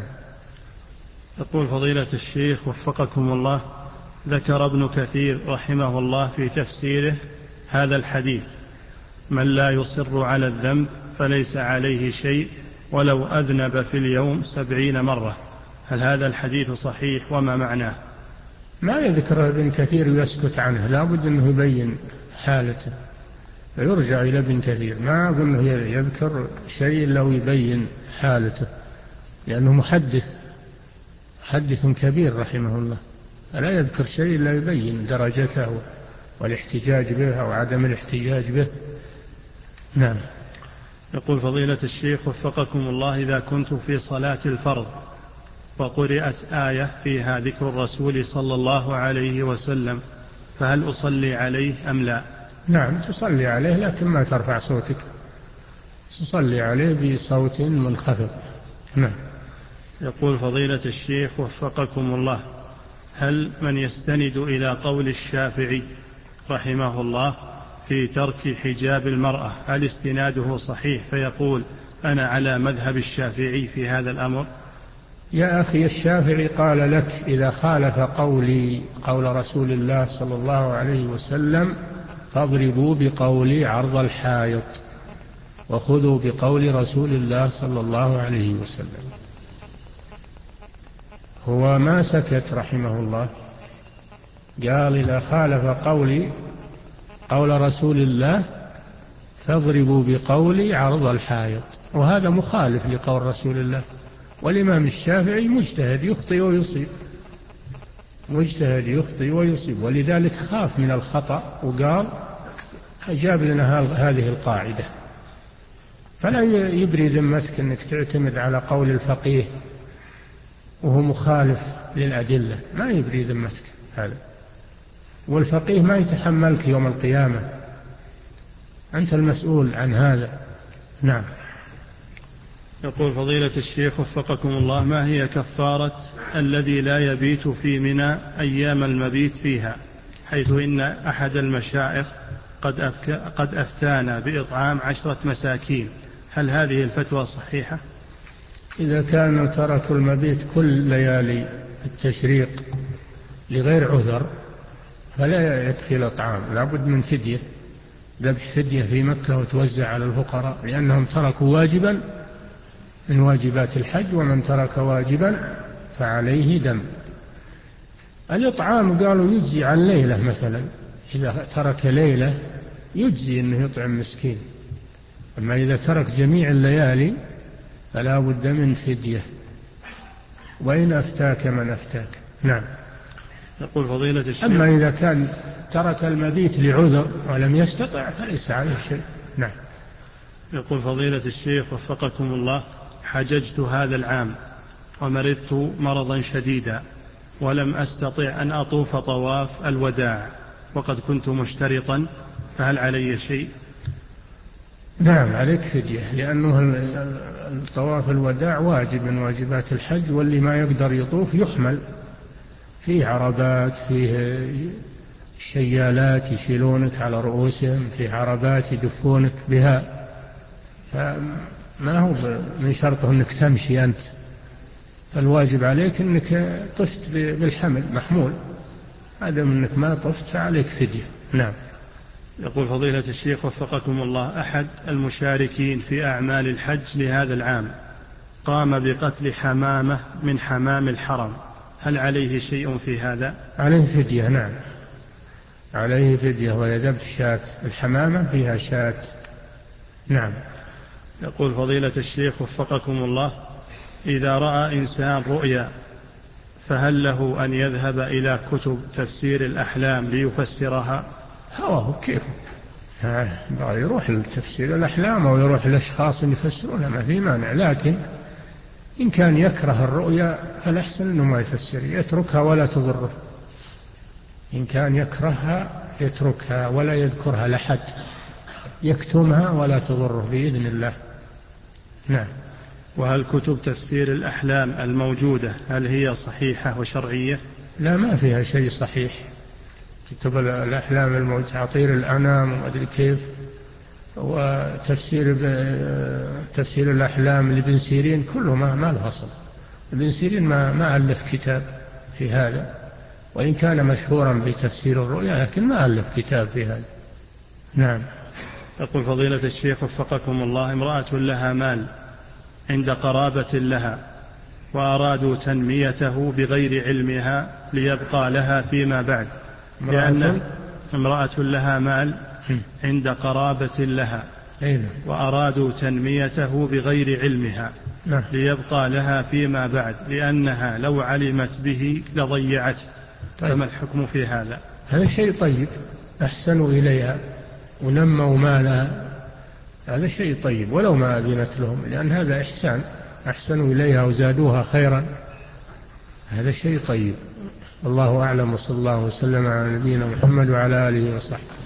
A: يقول فضيلة الشيخ وفقكم الله، ذكر ابن كثير رحمه الله في تفسيره هذا الحديث: من لا يصر على الذنب فليس عليه شيء ولو أذنب في اليوم سبعين مرة. هل هذا الحديث صحيح وما معناه؟
B: ما يذكر ابن كثير ويسكت عنه، لا بد أنه يبين حالته، فيرجع إلى ابن كثير. ما أظنه يذكر شيء لو يبين حالته، لأنه محدث محدث كبير رحمه الله، فلا يذكر شيء إلا يبين درجته والاحتجاج به أو عدم الاحتجاج به. نعم.
A: يقول فضيلة الشيخ وفقكم الله، إذا كنت في صلاة الفرض وقرأت آية فيها ذكر الرسول صلى الله عليه وسلم، فهل أصلي عليه أم لا؟
B: نعم تصلي عليه، لكن ما ترفع صوتك، تصلي عليه بصوت منخفض. نعم.
A: يقول فضيلة الشيخ وفقكم الله، هل من يستند إلى قول الشافعي رحمه الله في ترك حجاب المرأة هل استناده صحيح فيقول أنا على مذهب الشافعي في هذا الأمر؟
B: يا أخي، الشافعي قال لك إذا خالف قولي قول رسول الله صلى الله عليه وسلم فاضربوا بقولي عرض الحائط وخذوا بقول رسول الله صلى الله عليه وسلم. هو ما سكت رحمه الله، قال إذا خالف قولي قول رسول الله فاضربوا بقولي عرض الحائط، وهذا مخالف لقول رسول الله. والإمام الشافعي مجتهد يخطئ ويصيب، مجتهد يخطئ ويصيب، ولذلك خاف من الخطأ وقال جاب لنا هذه القاعدة. فلا يبري ذمتك أنك تعتمد على قول الفقيه وهو مخالف للأدلة، ما يبري ذمتك هذا، والفقيه ما يتحملك يوم القيامة، أنت المسؤول عن هذا. نعم.
A: يقول فضيلة الشيخ وفقكم الله، ما هي كفارة الذي لا يبيت في منى أيام المبيت فيها، حيث إن أحد المشايخ قد, أفك... قد أفتانا بإطعام عشرة مساكين، هل هذه الفتوى صحيحة؟
B: إذا كانوا تركوا المبيت كل ليالي التشريق لغير عذر فلا يكفي الإطعام، لا بد من فدية، ذبح فدية في مكة وتوزع على الفقراء، لأنهم تركوا واجبا من واجبات الحج، ومن ترك واجبا فعليه دم. الإطعام قالوا يجزي عن ليلة مثلا، إذا ترك ليلة يجزي أنه يطعم مسكين، أما إذا ترك جميع الليالي فلا بد من فدية، وإن أفتاك من أفتاك. نعم.
A: يقول فضيلة الشيخ،
B: أما إذا كان ترك المبيت لعذر ولم يستطع فليس عليه شيء. نعم.
A: يقول فضيلة الشيخ وفقكم الله، حججت هذا العام ومرضت مرضا شديدا ولم أستطع أن أطوف طواف الوداع وقد كنت مشترطا، فهل علي شيء؟
B: نعم عليك فدية، لأنه الطواف الوداع واجب من واجبات الحج، واللي ما يقدر يطوف يحمل فيه عربات، فيه شيالات يشيلونك على رؤوسهم، فيه عربات يدفونك بها، فما هو من شرطه أنك تمشي أنت، فالواجب عليك أنك طفت بالحمل محمول، هذا منك ما طفت فعليك فدية. نعم.
A: يقول فضيلة الشيخ وفقكم الله، أحد المشاركين في أعمال الحج لهذا العام قام بقتل حمامة من حمام الحرم، هل عليه شيء في هذا؟
B: عليه فدية. نعم. عليه فدية ويذبح شاة. الحمامة فيها شاة. نعم.
A: يقول فضيلة الشيخ وفقكم الله، إذا رأى إنسان رؤيا فهل له أن يذهب إلى كتب تفسير الأحلام ليفسرها؟
B: هو كيف يروح لتفسير الأحلام أو يروح لأشخاص يفسرونها ما في مانع، لكن إن كان يكره الرؤيا فالأحسن أنه ما يفسر، يتركها ولا تضره. إن كان يكرهها يتركها ولا يذكرها لحد، يكتمها ولا تضره بإذن الله. نعم.
A: وهل كتب تفسير الأحلام الموجودة هل هي صحيحة وشرعية؟
B: لا، ما فيها شيء صحيح. كتب الأحلام الموجودة تعطير الأنام وما أدري كيف، وتفسير تفسير الأحلام لابن سيرين كله ما ما له أصل. ابن سيرين ما ما ألف كتاب في هذا، وإن كان مشهورا بتفسير الرؤيا لكن ما ألف كتاب في هذا. نعم.
A: يقول فضيلة الشيخ وفقكم الله، امرأة لها مال عند قرابة لها وأرادوا تنميته بغير علمها ليبقى لها فيما بعد، لأن امرأة لها مال عند قرابة لها وأرادوا تنميته بغير علمها ليبقى لها فيما بعد، لأنها لو علمت به لضيعته. طيب. فما الحكم في هذا؟
B: هذا شيء طيب، أحسنوا إليها ونموا مالها، هذا شيء طيب ولو ما أذنت لهم، لأن هذا إحسان، أحسنوا إليها وزادوها خيرا، هذا شيء طيب. الله أعلم، وصلى الله وسلم على نبينا محمد وعلى آله وصحبه.